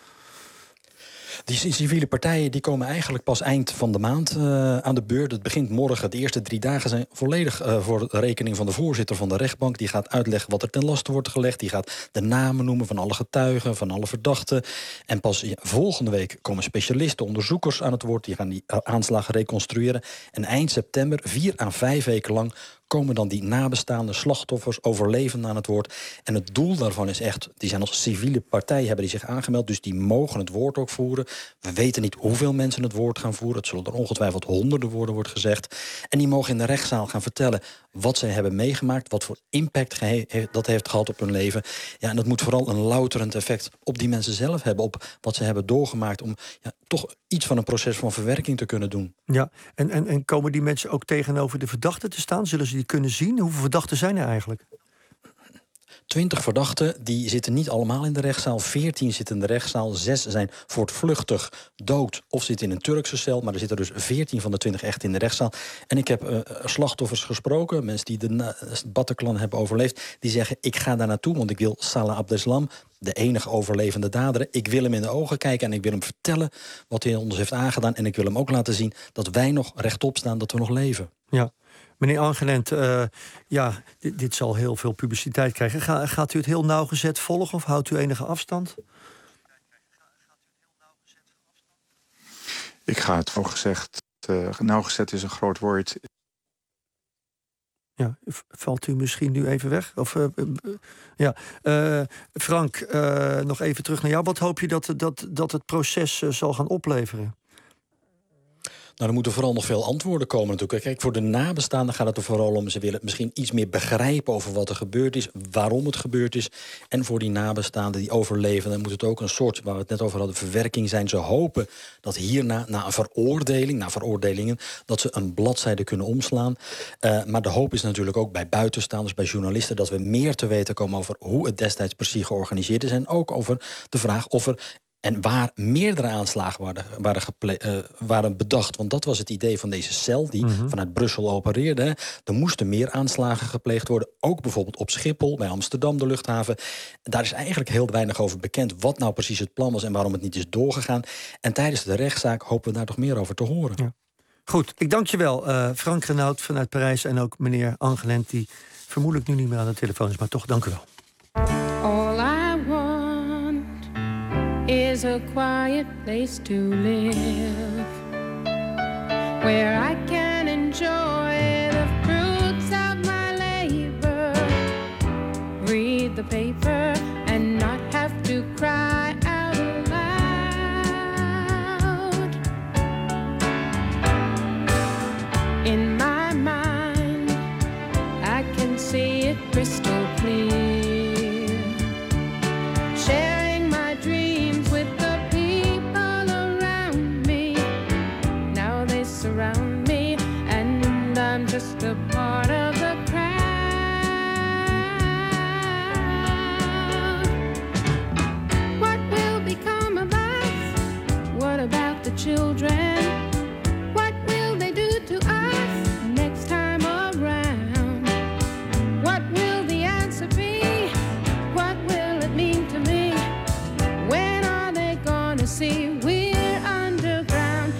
Die civiele partijen die komen eigenlijk pas eind van de maand aan de beurt. Het begint morgen. De eerste 3 dagen zijn volledig voor rekening van de voorzitter van de rechtbank. Die gaat uitleggen wat er ten laste wordt gelegd. Die gaat de namen noemen van alle getuigen, van alle verdachten. En pas volgende week komen specialisten, onderzoekers aan het woord. Die gaan die aanslagen reconstrueren. En eind september, 4 à 5 weken lang, komen dan die nabestaanden, slachtoffers, overlevenden aan het woord. En het doel daarvan is echt, die zijn als civiele partij, hebben die zich aangemeld, dus die mogen het woord ook voeren. We weten niet hoeveel mensen het woord gaan voeren. Het zullen er ongetwijfeld honderden worden, wordt gezegd. En die mogen in de rechtszaal gaan vertellen wat zij hebben meegemaakt, wat voor impact dat heeft gehad op hun leven. Ja, en dat moet vooral een louterend effect op die mensen zelf hebben, op wat ze hebben doorgemaakt, om toch iets van een proces van verwerking te kunnen doen. Ja, en komen die mensen ook tegenover de verdachten te staan? Zullen ze die kunnen zien? Hoeveel verdachten zijn er eigenlijk? 20 verdachten, die zitten niet allemaal in de rechtszaal. 14 zitten in de rechtszaal. 6 zijn voortvluchtig dood of zitten in een Turkse cel. Maar er zitten dus 14 van de 20 echt in de rechtszaal. En ik heb slachtoffers gesproken, mensen die de Bataclan hebben overleefd. Die zeggen, ik ga daar naartoe, want ik wil Salah Abdeslam, de enige overlevende dader, ik wil hem in de ogen kijken en ik wil hem vertellen wat hij ons heeft aangedaan. En ik wil hem ook laten zien dat wij nog rechtop staan, dat we nog leven. Ja. Meneer Angelent, dit zal heel veel publiciteit krijgen. Gaat u het heel nauwgezet volgen of houdt u enige afstand? Ik ga het voor gezegd, nauwgezet is een groot woord. Ja, valt u misschien nu even weg? Of, Frank, nog even terug naar jou. Wat hoop je dat het proces zal gaan opleveren? Nou, er moeten vooral nog veel antwoorden komen natuurlijk. Kijk, voor de nabestaanden gaat het er vooral om, ze willen misschien iets meer begrijpen over wat er gebeurd is, waarom het gebeurd is. En voor die nabestaanden, die overlevenden, moet het ook een soort, waar we het net over hadden, verwerking zijn. Ze hopen dat hierna, na een veroordeling, na veroordelingen, dat ze een bladzijde kunnen omslaan. Maar de hoop is natuurlijk ook bij buitenstaanders, bij journalisten, dat we meer te weten komen over hoe het destijds precies georganiseerd is. En ook over de vraag of er en waar meerdere aanslagen waren bedacht. Want dat was het idee van deze cel die vanuit Brussel opereerde. Er moesten meer aanslagen gepleegd worden. Ook bijvoorbeeld op Schiphol, bij Amsterdam, de luchthaven. Daar is eigenlijk heel weinig over bekend wat nou precies het plan was en waarom het niet is doorgegaan. En tijdens de rechtszaak hopen we daar toch meer over te horen. Ja. Goed, ik dank je wel, Frank Renaud vanuit Parijs en ook meneer Angelent, die vermoedelijk nu niet meer aan de telefoon is, maar toch dank u wel. Is a quiet place to live, where I can enjoy the fruits of my labor, read the paper and not have to cry out loud. In my mind, I can see it crystal clear. Surround me, and I'm just a part of the crowd. What will become of us? What about the children? What will they do to us next time around? What will the answer be? What will it mean to me? When are they gonna see we're underground?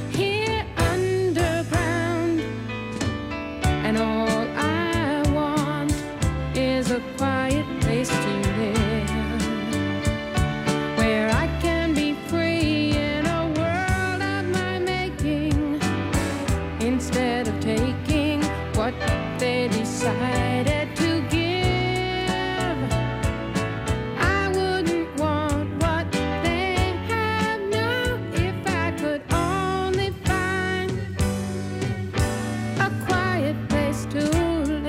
And all I want is a quiet place to live, where I can be free in a world of my making, instead of taking what they decided to give. I wouldn't want what they have now if I could only find a quiet place to live.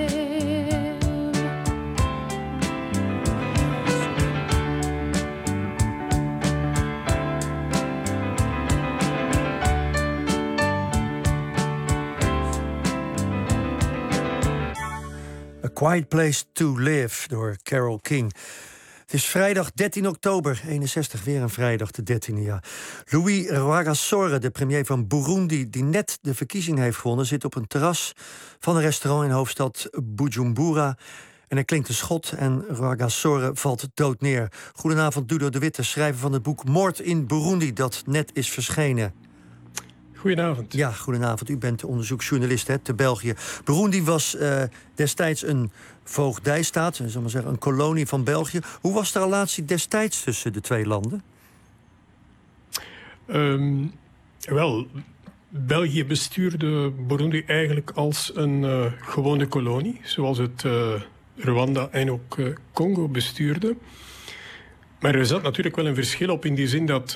A Quiet Place to Live door Carole King. Het is vrijdag 13 oktober, 61, weer een vrijdag, de 13e jaar. Louis Rwagasore, de premier van Burundi, die net de verkiezing heeft gewonnen, zit op een terras van een restaurant in hoofdstad Bujumbura. En er klinkt een schot en Rwagasore valt dood neer. Goedenavond, Dudo de Witte, schrijver van het boek Moord in Burundi, dat net is verschenen. Goedenavond. Ja, goedenavond. U bent onderzoeksjournalist te België. Burundi was destijds een voogdijstaat, zullen we maar zeggen, een kolonie van België. Hoe was de relatie destijds tussen de twee landen? Wel, België bestuurde Burundi eigenlijk als een gewone kolonie, zoals het Rwanda en ook Congo bestuurde. Maar er zat natuurlijk wel een verschil op in die zin dat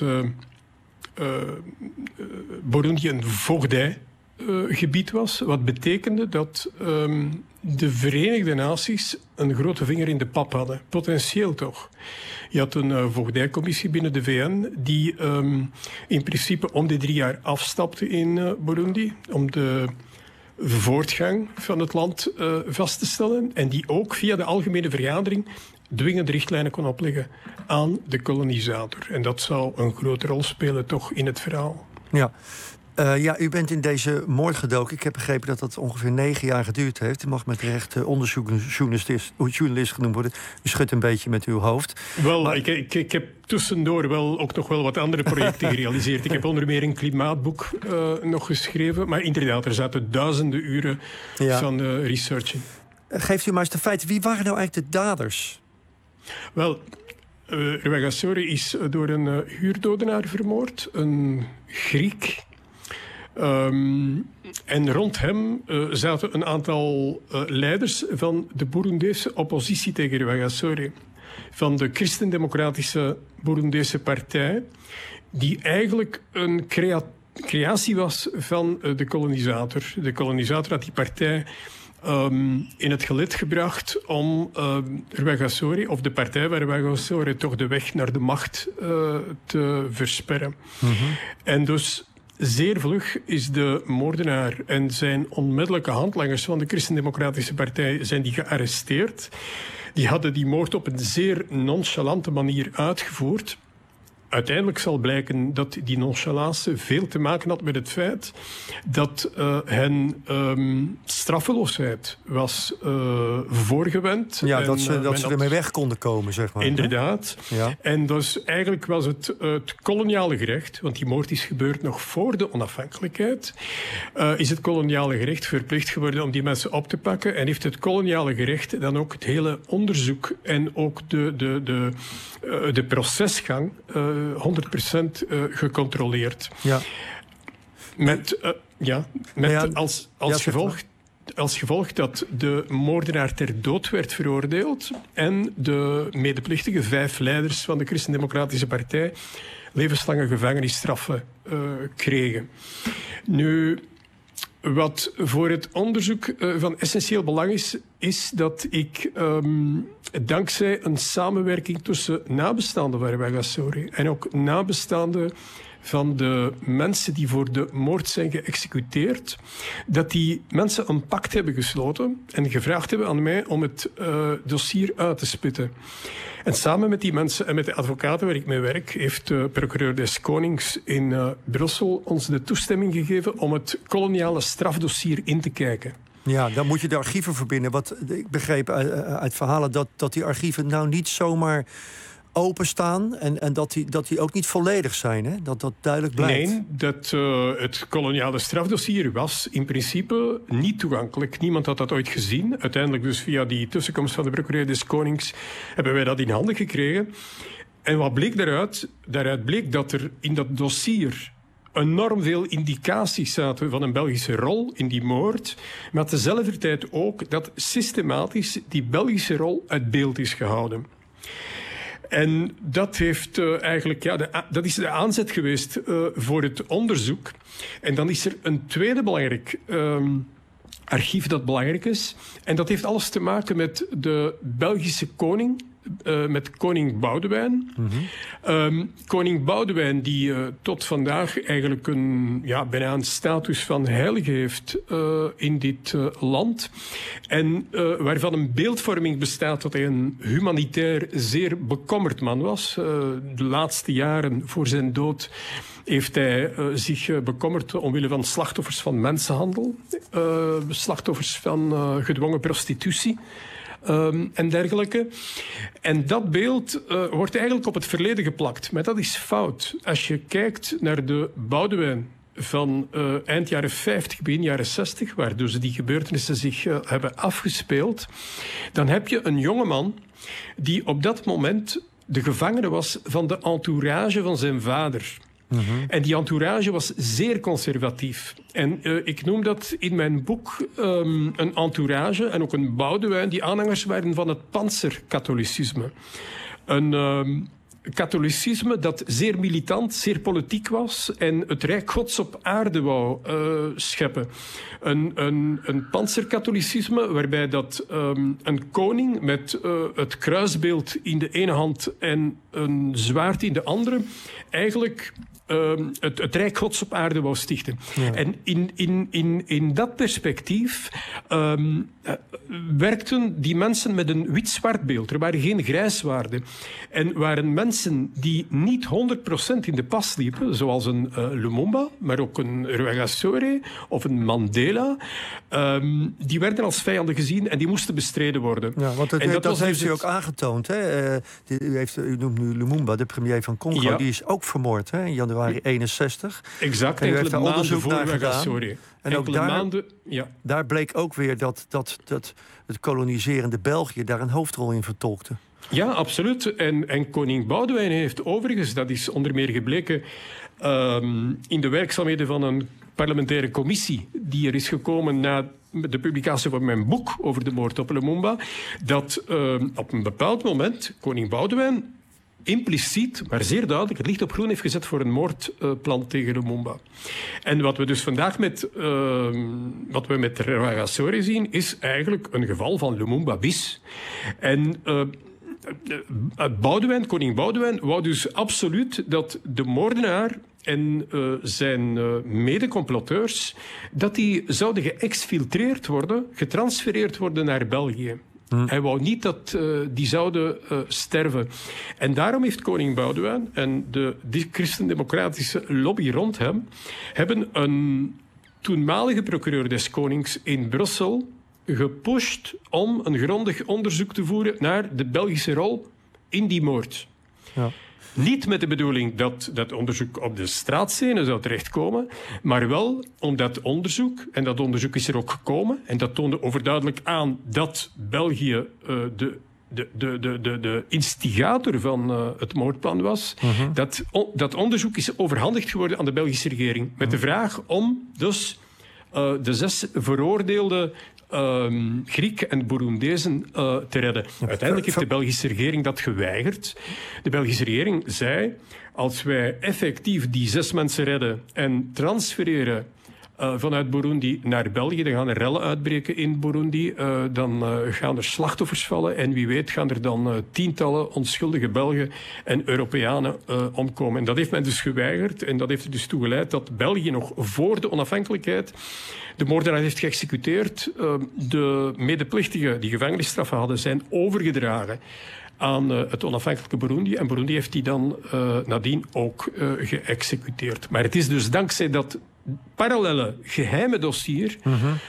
Burundi een voogdijgebied was. Wat betekende dat de Verenigde Naties een grote vinger in de pap hadden. Potentieel toch. Je had een voogdijcommissie binnen de VN die in principe om de 3 jaar afstapte in Burundi om de voortgang van het land vast te stellen. En die ook via de Algemene Vergadering dwingende richtlijnen kon opleggen aan de kolonisator. En dat zou een grote rol spelen toch in het verhaal. Ja. U bent in deze moord gedoken. Ik heb begrepen dat dat ongeveer 9 jaar geduurd heeft. U mag met recht onderzoeksjournalist genoemd worden. U schudt een beetje met uw hoofd. Wel, maar ik heb tussendoor ook nog wel wat andere projecten gerealiseerd. Ik heb onder meer een klimaatboek nog geschreven. Maar inderdaad, er zaten duizenden uren van research in. Geeft u maar eens de feiten. Wie waren nou eigenlijk de daders? Wel, Rwagasore is door een huurdodenaar vermoord. Een Griek. En rond hem zaten een aantal leiders van de Burundese oppositie tegen Rwagasore. Van de Christendemocratische Burundese partij, die eigenlijk een creatie was van de kolonisator. De kolonisator had die partij in het gelid gebracht om Rwagasore, of de partij waar Rwagasore, toch de weg naar de macht te versperren. Mm-hmm. En dus zeer vlug is de moordenaar en zijn onmiddellijke handlangers van de Christendemocratische Partij zijn die gearresteerd. Die hadden die moord op een zeer nonchalante manier uitgevoerd. Uiteindelijk zal blijken dat die nonchalance veel te maken had met het feit dat hen straffeloosheid was voorgewend. Ja, dat ze ermee weg konden komen, zeg maar. Inderdaad. Ja. En dus eigenlijk was het koloniale gerecht, want die moord is gebeurd nog voor de onafhankelijkheid, is het koloniale gerecht verplicht geworden om die mensen op te pakken en heeft het koloniale gerecht dan ook het hele onderzoek en ook de procesgang 100% gecontroleerd. Ja. Als gevolg dat de moordenaar ter dood werd veroordeeld en de medeplichtige 5 leiders van de Christendemocratische Partij levenslange gevangenisstraffen kregen. Nu, wat voor het onderzoek van essentieel belang is dat ik dankzij een samenwerking tussen nabestaanden van Rwagasore en ook nabestaanden van de mensen die voor de moord zijn geëxecuteerd, dat die mensen een pact hebben gesloten en gevraagd hebben aan mij om het dossier uit te spitten. En samen met die mensen en met de advocaten waar ik mee werk, heeft de procureur des Konings in Brussel ons de toestemming gegeven om het koloniale strafdossier in te kijken. Ja, dan moet je de archieven verbinden. Wat ik begreep uit verhalen dat die archieven nou niet zomaar openstaan en dat die ook niet volledig zijn, hè? Dat duidelijk blijkt. Nee, het koloniale strafdossier was in principe niet toegankelijk. Niemand had dat ooit gezien. Uiteindelijk dus via die tussenkomst van de procureur des Konings hebben wij dat in handen gekregen. En wat bleek daaruit? Daaruit bleek dat er in dat dossier enorm veel indicaties zaten van een Belgische rol in die moord. Maar tezelfde tijd ook dat systematisch die Belgische rol uit beeld is gehouden. En dat heeft dat is de aanzet geweest voor het onderzoek. En dan is er een tweede belangrijk archief dat belangrijk is. En dat heeft alles te maken met de Belgische koning, met koning Boudewijn. Mm-hmm. Koning Boudewijn die tot vandaag eigenlijk bijna een status van heilige heeft in dit land. En waarvan een beeldvorming bestaat dat hij een humanitair zeer bekommerd man was. De laatste jaren voor zijn dood heeft hij zich bekommerd omwille van slachtoffers van mensenhandel, slachtoffers van gedwongen prostitutie en dergelijke. En dat beeld wordt eigenlijk op het verleden geplakt. Maar dat is fout. Als je kijkt naar de Boudewijn van eind jaren 50, begin jaren 60, waar dus die gebeurtenissen zich hebben afgespeeld, dan heb je een jongeman die op dat moment de gevangene was van de entourage van zijn vader. En die entourage was zeer conservatief. En ik noem dat in mijn boek een entourage en ook een Boudewijn die aanhangers waren van het panzerkatholicisme. Een katholicisme dat zeer militant, zeer politiek was en het Rijk Gods op aarde wou scheppen. Een panzerkatholicisme waarbij dat een koning met het kruisbeeld in de ene hand en een zwaard in de andere eigenlijk het Rijk Gods op aarde wou stichten. Ja. En in dat perspectief werkten die mensen met een wit-zwart beeld. Er waren geen grijswaarden. En waren mensen die niet 100% in de pas liepen, zoals een Lumumba, maar ook een Rwagasore of een Mandela, die werden als vijanden gezien en die moesten bestreden worden. Ja, want dat heeft u ook aangetoond. Hè? U noemt nu Lumumba, de premier van Congo. Ja. Die is ook vermoord in januari 61. Exact, en enkele maanden voor Rwagasore. En ook daar bleek ook weer dat het koloniserende België daar een hoofdrol in vertolkte. Ja, absoluut. En koning Boudewijn heeft overigens, dat is onder meer gebleken in de werkzaamheden van een parlementaire commissie die er is gekomen na de publicatie van mijn boek over de moord op Lumumba, dat op een bepaald moment koning Boudewijn impliciet, maar zeer duidelijk, het licht op groen heeft gezet voor een moordplan tegen Lumumba. En wat we dus vandaag met Rwagasore zien, is eigenlijk een geval van Lumumba bis. En koning Boudewijn wou dus absoluut dat de moordenaar en zijn mede-comploteurs, dat die zouden geëxfiltreerd worden, getransfereerd worden naar België. Hij wou niet dat die zouden sterven. En daarom heeft koning Boudewijn en de christendemocratische lobby rond hem hebben een toenmalige procureur des konings in Brussel gepusht om een grondig onderzoek te voeren naar de Belgische rol in die moord. Ja. Niet met de bedoeling dat dat onderzoek op de straatscène zou terechtkomen, maar wel om dat onderzoek, en dat onderzoek is er ook gekomen, en dat toonde overduidelijk aan dat België de instigator van het moordplan was. Dat onderzoek is overhandigd geworden aan de Belgische regering met de vraag om dus de 6 veroordeelde Grieken en Burundezen te redden. Uiteindelijk heeft de Belgische regering dat geweigerd. De Belgische regering zei, als wij effectief die 6 mensen redden en transfereren vanuit Burundi naar België, dan gaan er rellen uitbreken in Burundi, dan gaan er slachtoffers vallen en wie weet gaan er dan tientallen onschuldige Belgen en Europeanen omkomen. En dat heeft men dus geweigerd en dat heeft er dus toe geleid dat België nog voor de onafhankelijkheid de moordenaar heeft geëxecuteerd. De medeplichtigen die gevangenisstraffen hadden zijn overgedragen aan het onafhankelijke Burundi. En Burundi heeft die dan nadien ook geëxecuteerd. Maar het is dus dankzij dat parallele geheime dossier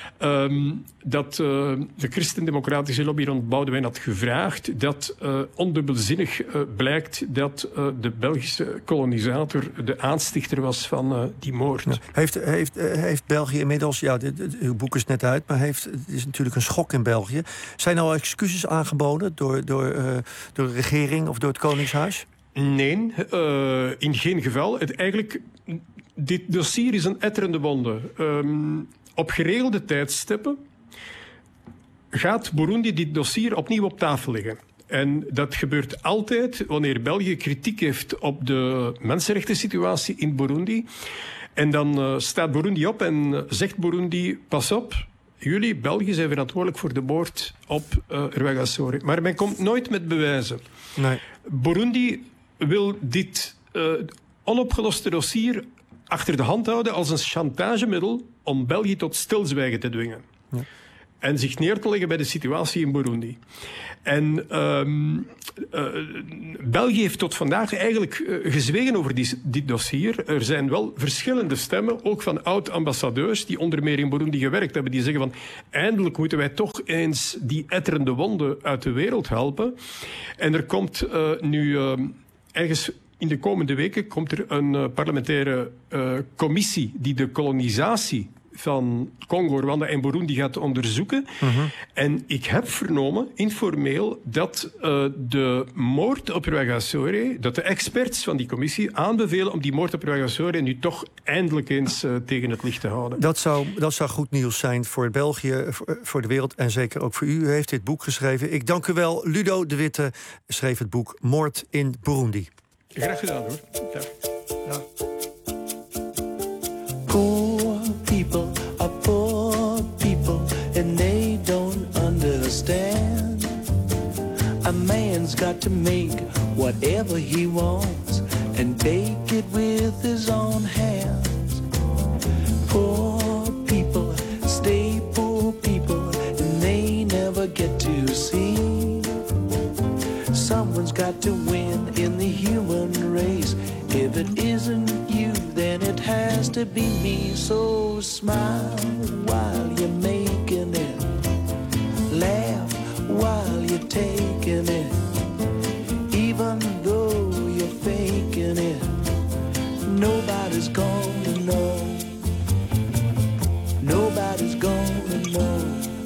dat de christendemocratische lobby rond Boudewijn had gevraagd, dat ondubbelzinnig blijkt dat de Belgische kolonisator de aanstichter was van die moord. Ja. Heeft België inmiddels, uw boek is net uit, maar het is natuurlijk een schok in België. Zijn al excuses aangeboden door de regering of door het Koningshuis? Nee, in geen geval. Dit dossier is een etterende wonde. Op geregelde tijdstippen gaat Burundi dit dossier opnieuw op tafel leggen. En dat gebeurt altijd wanneer België kritiek heeft op de mensenrechten-situatie in Burundi. En dan staat Burundi op en zegt Burundi, pas op, jullie, België, zijn verantwoordelijk voor de moord op Rwagasore. Maar men komt nooit met bewijzen. Nee. Burundi wil dit onopgeloste dossier achter de hand houden als een chantagemiddel om België tot stilzwijgen te dwingen. Ja. En zich neer te leggen bij de situatie in Burundi. En België heeft tot vandaag eigenlijk gezwegen over dit dossier. Er zijn wel verschillende stemmen, ook van oud-ambassadeurs die onder meer in Burundi gewerkt hebben, die zeggen van eindelijk moeten wij toch eens die etterende wonden uit de wereld helpen. En er komt nu ergens in de komende weken komt er een parlementaire commissie die de kolonisatie van Congo, Rwanda en Burundi gaat onderzoeken. En ik heb vernomen, informeel, dat de moord op Rwagasore, dat de experts van die commissie aanbevelen om die moord op Rwagasore nu toch eindelijk eens tegen het licht te houden. Dat zou goed nieuws zijn voor België, voor de wereld en zeker ook voor u. U heeft dit boek geschreven. Ik dank u wel. Ludo de Witte schreef het boek Moord in Burundi. Graag gedaan, hoor. Ja. Poor people are poor people and they don't understand. A man's got to make whatever he wants and take it with his own hands. Poor people stay poor people and they never get to see. Someone's got to win in the human race. If it isn't you, then it has to be me. So smile while you're making it. Laugh while you're taking it. Even though you're faking it, nobody's gonna know. Nobody's gonna know.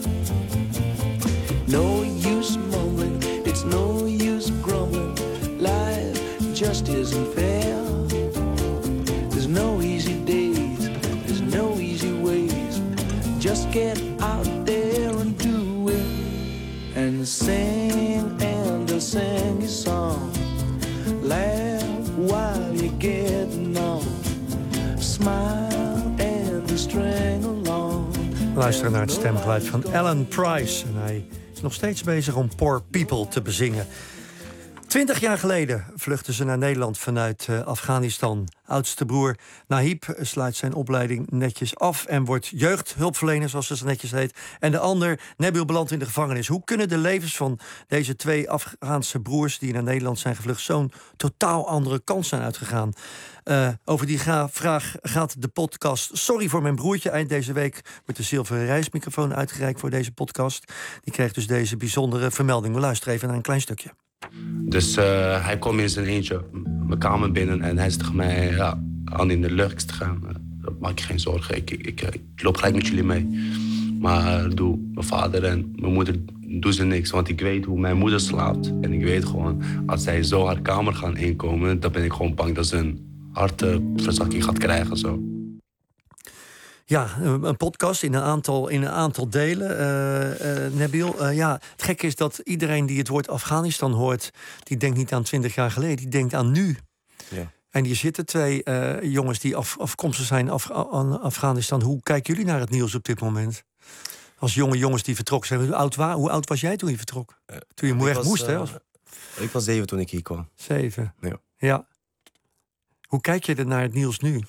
No use mumbling, it's no use grumbling. Life just isn't fair. There's no easy days, there's no easy ways. Just get out there and do it. And sing and sing your song. Laugh while you're getting on. Smile and string along. Luisteren naar het stemgeluid van Alan Price. En hij is nog steeds bezig om Poor People te bezingen. 20 jaar geleden vluchtten ze naar Nederland vanuit Afghanistan. Oudste broer Nahib sluit zijn opleiding netjes af en wordt jeugdhulpverlener, zoals ze netjes heet. En de ander, Nabil, belandt in de gevangenis. Hoe kunnen de levens van deze twee Afghaanse broers die naar Nederland zijn gevlucht zo'n totaal andere kant zijn uitgegaan? Over die vraag gaat de podcast Sorry voor mijn broertje eind deze week met de zilveren reismicrofoon uitgereikt voor deze podcast. Die kreeg dus deze bijzondere vermelding. We luisteren even naar een klein stukje. Dus hij kwam in zijn eentje mijn kamer binnen en hij zei tegen mij, ja, aan in de lucht te gaan. Maak je geen zorgen, ik loop gelijk met jullie mee. Maar doe mijn vader en mijn moeder doen ze niks, want ik weet hoe mijn moeder slaapt. En ik weet gewoon, als zij zo haar kamer gaan inkomen, dan ben ik gewoon bang dat ze een hartverzakking gaat krijgen. Zo. Ja, een podcast in een aantal delen, Nabil. Ja, het gekke is dat iedereen die het woord Afghanistan hoort, die denkt niet aan 20 jaar geleden, die denkt aan nu. Ja. En hier zitten twee jongens die afkomstig zijn aan Afghanistan. Hoe kijken jullie naar het nieuws op dit moment? Als jonge jongens die vertrokken zijn. Hoe oud was jij toen je vertrok? Toen je weg moest, hè? Ik was 7 toen ik hier kwam. 7? Ja. Hoe kijk je er naar het nieuws nu?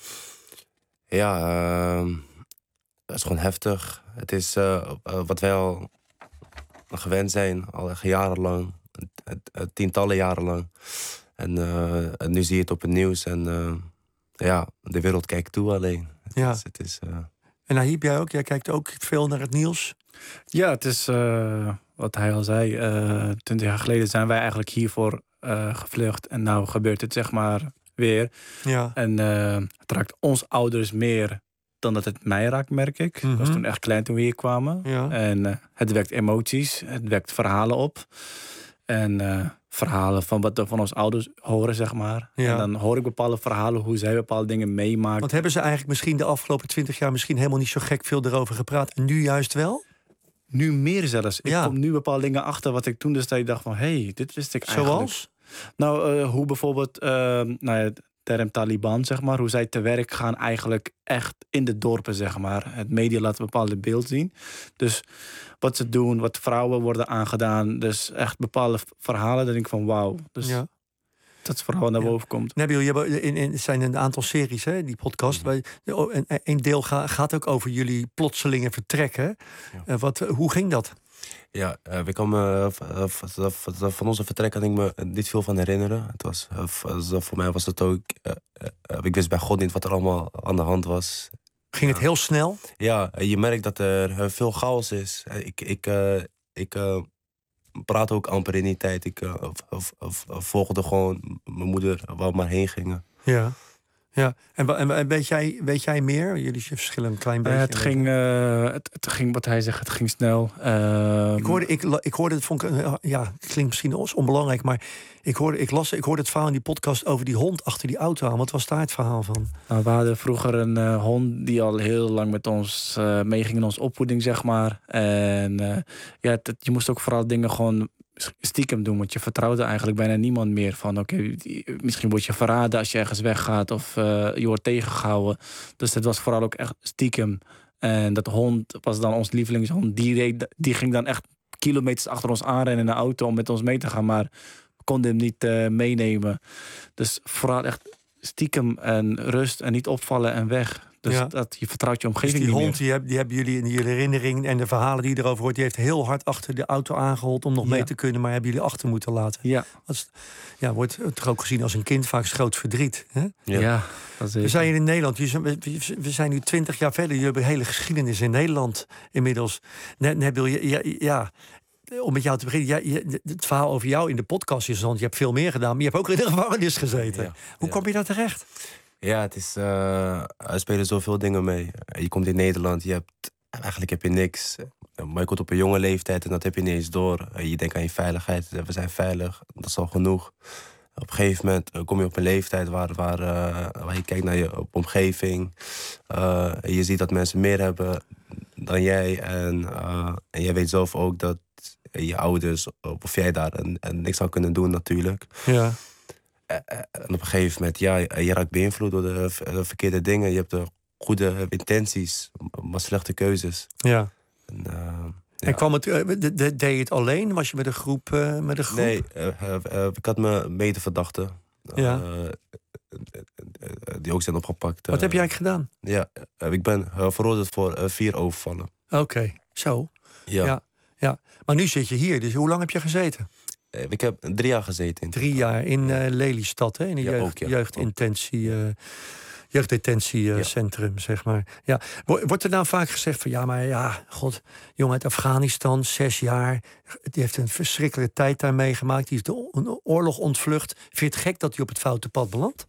Ja, het is gewoon heftig. Het is wat wij al gewend zijn, al jarenlang. Tientallen jaren lang. En nu zie je het op het nieuws. En ja, de wereld kijkt toe alleen. Het is, En Nahib, jij ook? Jij kijkt ook veel naar het nieuws? Ja, het is wat hij al zei. 20 jaar geleden zijn wij eigenlijk hiervoor gevlucht. En nou gebeurt het zeg maar weer. Ja. En het raakt ons ouders meer dan dat het mij raakt, merk ik. Ik was toen echt klein toen we hier kwamen. Ja. En het wekt emoties, het wekt verhalen op. En verhalen van wat we van onze ouders horen, zeg maar. Ja. En dan hoor ik bepaalde verhalen, hoe zij bepaalde dingen meemaken. Want hebben ze eigenlijk misschien de afgelopen 20 jaar misschien helemaal niet zo gek veel erover gepraat en nu juist wel? Nu meer zelfs. Ik kom nu bepaalde dingen achter wat ik toen destijds dacht van, hey, dit wist ik eigenlijk. Zoals? Nou, hoe bijvoorbeeld de term Taliban, zeg maar, hoe zij te werk gaan eigenlijk echt in de dorpen, zeg maar. Het media laat een bepaalde beeld zien. Dus wat ze doen, wat vrouwen worden aangedaan. Dus echt bepaalde verhalen, dan denk ik van wauw. Dus dat het vooral naar boven komt. Nabil, er zijn een aantal series, hè, die podcast. Een deel gaat ook over jullie plotselinge vertrekken. Ja. Hoe ging dat? Ja, we kwamen van onze vertrek kan ik me niet veel van herinneren. Het was, voor mij was het ook... ik wist bij God niet wat er allemaal aan de hand was. Ging het heel snel? Ja, je merkt dat er veel chaos is. Ik praat ook amper in die tijd. Ik volgde gewoon mijn moeder waar we maar heen gingen. Ja. Ja, en weet jij meer? Jullie verschillen een klein beetje. Het ging, wat hij zegt, het ging snel. Ik hoorde het, vond ik, het klinkt misschien onbelangrijk, maar ik hoorde het verhaal in die podcast over die hond achter die auto aan. Wat was daar het verhaal van? Nou, we hadden vroeger een hond die al heel lang met ons meeging in onze opvoeding, zeg maar. En je moest ook vooral dingen gewoon stiekem doen, want je vertrouwde eigenlijk bijna niemand meer. Van oké, misschien word je verraden als je ergens weggaat of je wordt tegengehouden. Dus het was vooral ook echt stiekem. En dat hond was dan ons lievelingshond. Die ging dan echt kilometers achter ons aanrennen in de auto om met ons mee te gaan, maar we konden hem niet meenemen. Dus vooral echt stiekem en rust en niet opvallen en weg. Dus dat je vertrouwt je omgeving dus die niet hond, meer. die hebben jullie in je herinnering en de verhalen die je erover hoort, die heeft heel hard achter de auto aangehold om nog mee te kunnen, maar hebben jullie achter moeten laten. Ja. Wordt toch ook gezien als een kind vaak groot verdriet. Hè? Ja, dat is. We zijn in Nederland, we zijn nu 20 jaar verder, jullie hebben een hele geschiedenis in Nederland inmiddels. Nabil, om met jou te beginnen, het verhaal over jou in de podcast is, want je hebt veel meer gedaan, maar je hebt ook in de gevangenis gezeten. Hoe kom je daar terecht? Ja, het is, er spelen zoveel dingen mee. Je komt in Nederland, eigenlijk heb je niks. Maar je komt op een jonge leeftijd en dat heb je niet eens door. Je denkt aan je veiligheid, we zijn veilig, dat is al genoeg. Op een gegeven moment kom je op een leeftijd waar je kijkt naar je omgeving. En je ziet dat mensen meer hebben dan jij. En jij weet zelf ook dat je ouders, of jij daar niks aan kunnen doen natuurlijk. Ja. En op een gegeven moment, je raakt beïnvloed door de verkeerde dingen. Je hebt de goede intenties, maar slechte keuzes. Ja. En kwam het, deed je het alleen? Was je met een groep? Nee, ik had mijn medeverdachten. Die ook zijn opgepakt. Wat heb jij gedaan? Ja, ik ben veroordeeld voor 4 overvallen. Oké, zo. Ja. Maar nu zit je hier, dus hoe lang heb je gezeten? Ik heb 3 jaar gezeten. 3 jaar in Lelystad, hè? In een jeugddetentiecentrum, zeg maar. Ja. Wordt er nou vaak gezegd van, jongen uit Afghanistan, 6 jaar. Die heeft een verschrikkelijke tijd daar meegemaakt. Die heeft een oorlog ontvlucht. Vind je het gek dat hij op het foute pad belandt?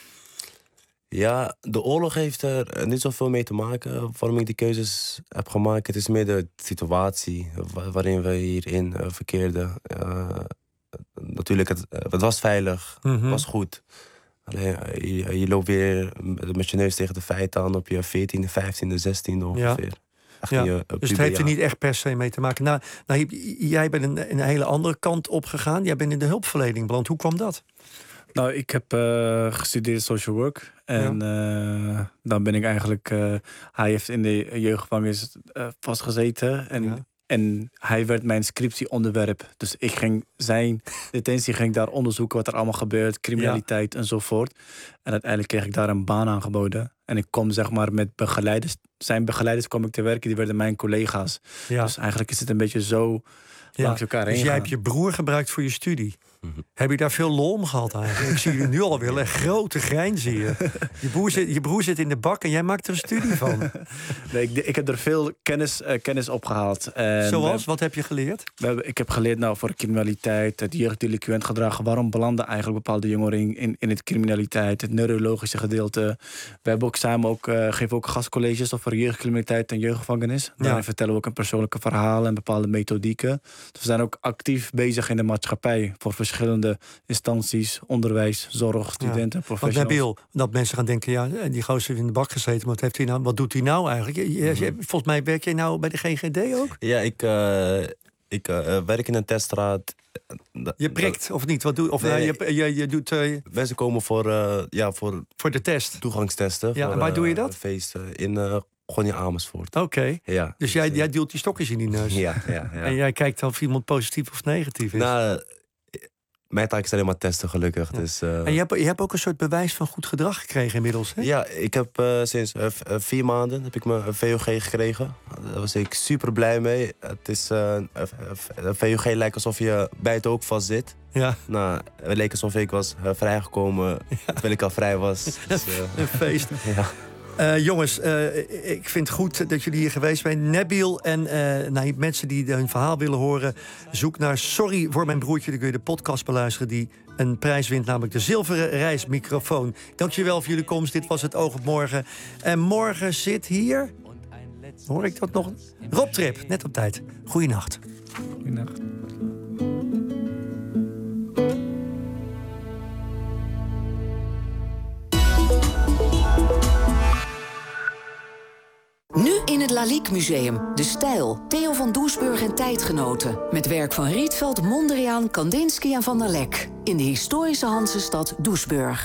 Ja, de oorlog heeft er niet zoveel mee te maken waarom ik die keuzes heb gemaakt. Het is meer de situatie waarin we hierin verkeerden. Natuurlijk, het was veilig, het was goed. Alleen, je loopt weer met je neus tegen de feiten aan op je 14e, 15e, 16e ongeveer. Dus het heeft er niet echt per se mee te maken. Nou, jij bent een hele andere kant opgegaan. Jij bent in de hulpverlening beland. Hoe kwam dat? Nou, ik heb gestudeerd social work. En dan ben ik eigenlijk... hij heeft in de jeugdgevangenis vastgezeten. En hij werd mijn scriptieonderwerp. Dus ik ging zijn detentie ging daar onderzoeken wat er allemaal gebeurt. Criminaliteit enzovoort. En uiteindelijk kreeg ik daar een baan aangeboden. En ik kom zeg maar met begeleiders. Zijn begeleiders kwam ik te werken. Die werden mijn collega's. Ja. Dus eigenlijk is het een beetje zo langs elkaar heen. Dus jij hebt je broer gebruikt voor je studie. Heb je daar veel lol om gehad eigenlijk? Ik zie je nu alweer een grote grijns hier. Je broer zit in de bak en jij maakt er een studie van. Nee, ik heb er veel kennis opgehaald. Zoals? Wat heb je geleerd? Ik heb geleerd voor criminaliteit, het jeugddelinquent gedrag. Waarom belanden eigenlijk bepaalde jongeren in het criminaliteit? Het neurologische gedeelte. We hebben ook samen geven ook gastcolleges over jeugdcriminaliteit en jeugdgevangenis. Daarin vertellen we ook een persoonlijke verhaal en bepaalde methodieken. Dus we zijn ook actief bezig in de maatschappij voor verschillende instanties, onderwijs, zorg, studenten, professionals. Want Nabil, dat mensen gaan denken, die gozer heeft in de bak gezeten, wat doet hij nou eigenlijk? Volgens mij werk jij nou bij de GGD ook? Ja, ik werk in een teststraat. Je prikt, of niet? Wat doe, of nee, je doet... Mensen komen voor de test? Toegangstesten. Ja, en waar doe je dat? Feesten in Gonia Amersfoort. Oké. Ja, dus jij duwt die stokjes in die neus? Ja. En jij kijkt of iemand positief of negatief is? Nou, mijn taak is alleen maar testen, gelukkig. Ja. Dus, en je hebt ook een soort bewijs van goed gedrag gekregen inmiddels, hè? Ja, ik heb sinds 4 maanden heb ik mijn VOG gekregen. Daar was ik super blij mee. Het is een VOG lijkt alsof je bij het ook vast zit. Ja. Nou, het leek alsof ik was vrijgekomen terwijl ik al vrij was. Dus, een feest. Ja. Jongens, ik vind het goed dat jullie hier geweest zijn. Nabil en mensen die hun verhaal willen horen, zoek naar Sorry voor mijn broertje. Dan kun je de podcast beluisteren die een prijs wint, namelijk de zilveren reismicrofoon. Dankjewel voor jullie komst. Dit was Het Oog op Morgen. En morgen zit hier, hoor ik dat nog? Rob Trip, net op tijd. Goeienacht. Goeienacht. Nu in het Lalique Museum. De Stijl, Theo van Doesburg en tijdgenoten. Met werk van Rietveld, Mondriaan, Kandinsky en Van der Lek. In de historische Hansestad Doesburg.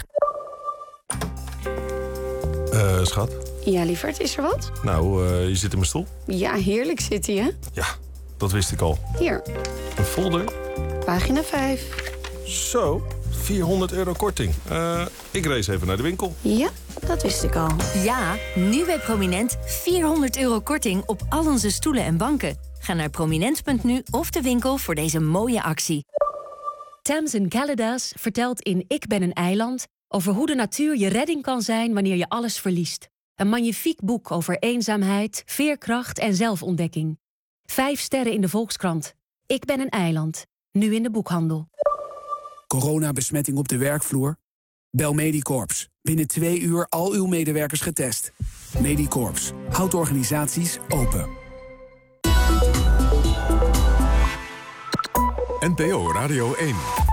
Schat? Ja, lieverd, is er wat? Nou, je zit in mijn stoel. Ja, heerlijk zit hij, hè? Ja, dat wist ik al. Hier. Een folder. Pagina 5. Zo, €400 korting. Ik race even naar de winkel. Ja, dat wist ik al. Ja, nu bij Prominent €400 korting op al onze stoelen en banken. Ga naar prominent.nu of de winkel voor deze mooie actie. Tamsin Caladas vertelt in Ik ben een eiland over hoe de natuur je redding kan zijn wanneer je alles verliest. Een magnifiek boek over eenzaamheid, veerkracht en zelfontdekking. 5 sterren in de Volkskrant. Ik ben een eiland. Nu in de boekhandel. Coronabesmetting op de werkvloer? Bel Medicorps. Binnen 2 uur al uw medewerkers getest. Medicorps. Houdt organisaties open. NPO Radio 1.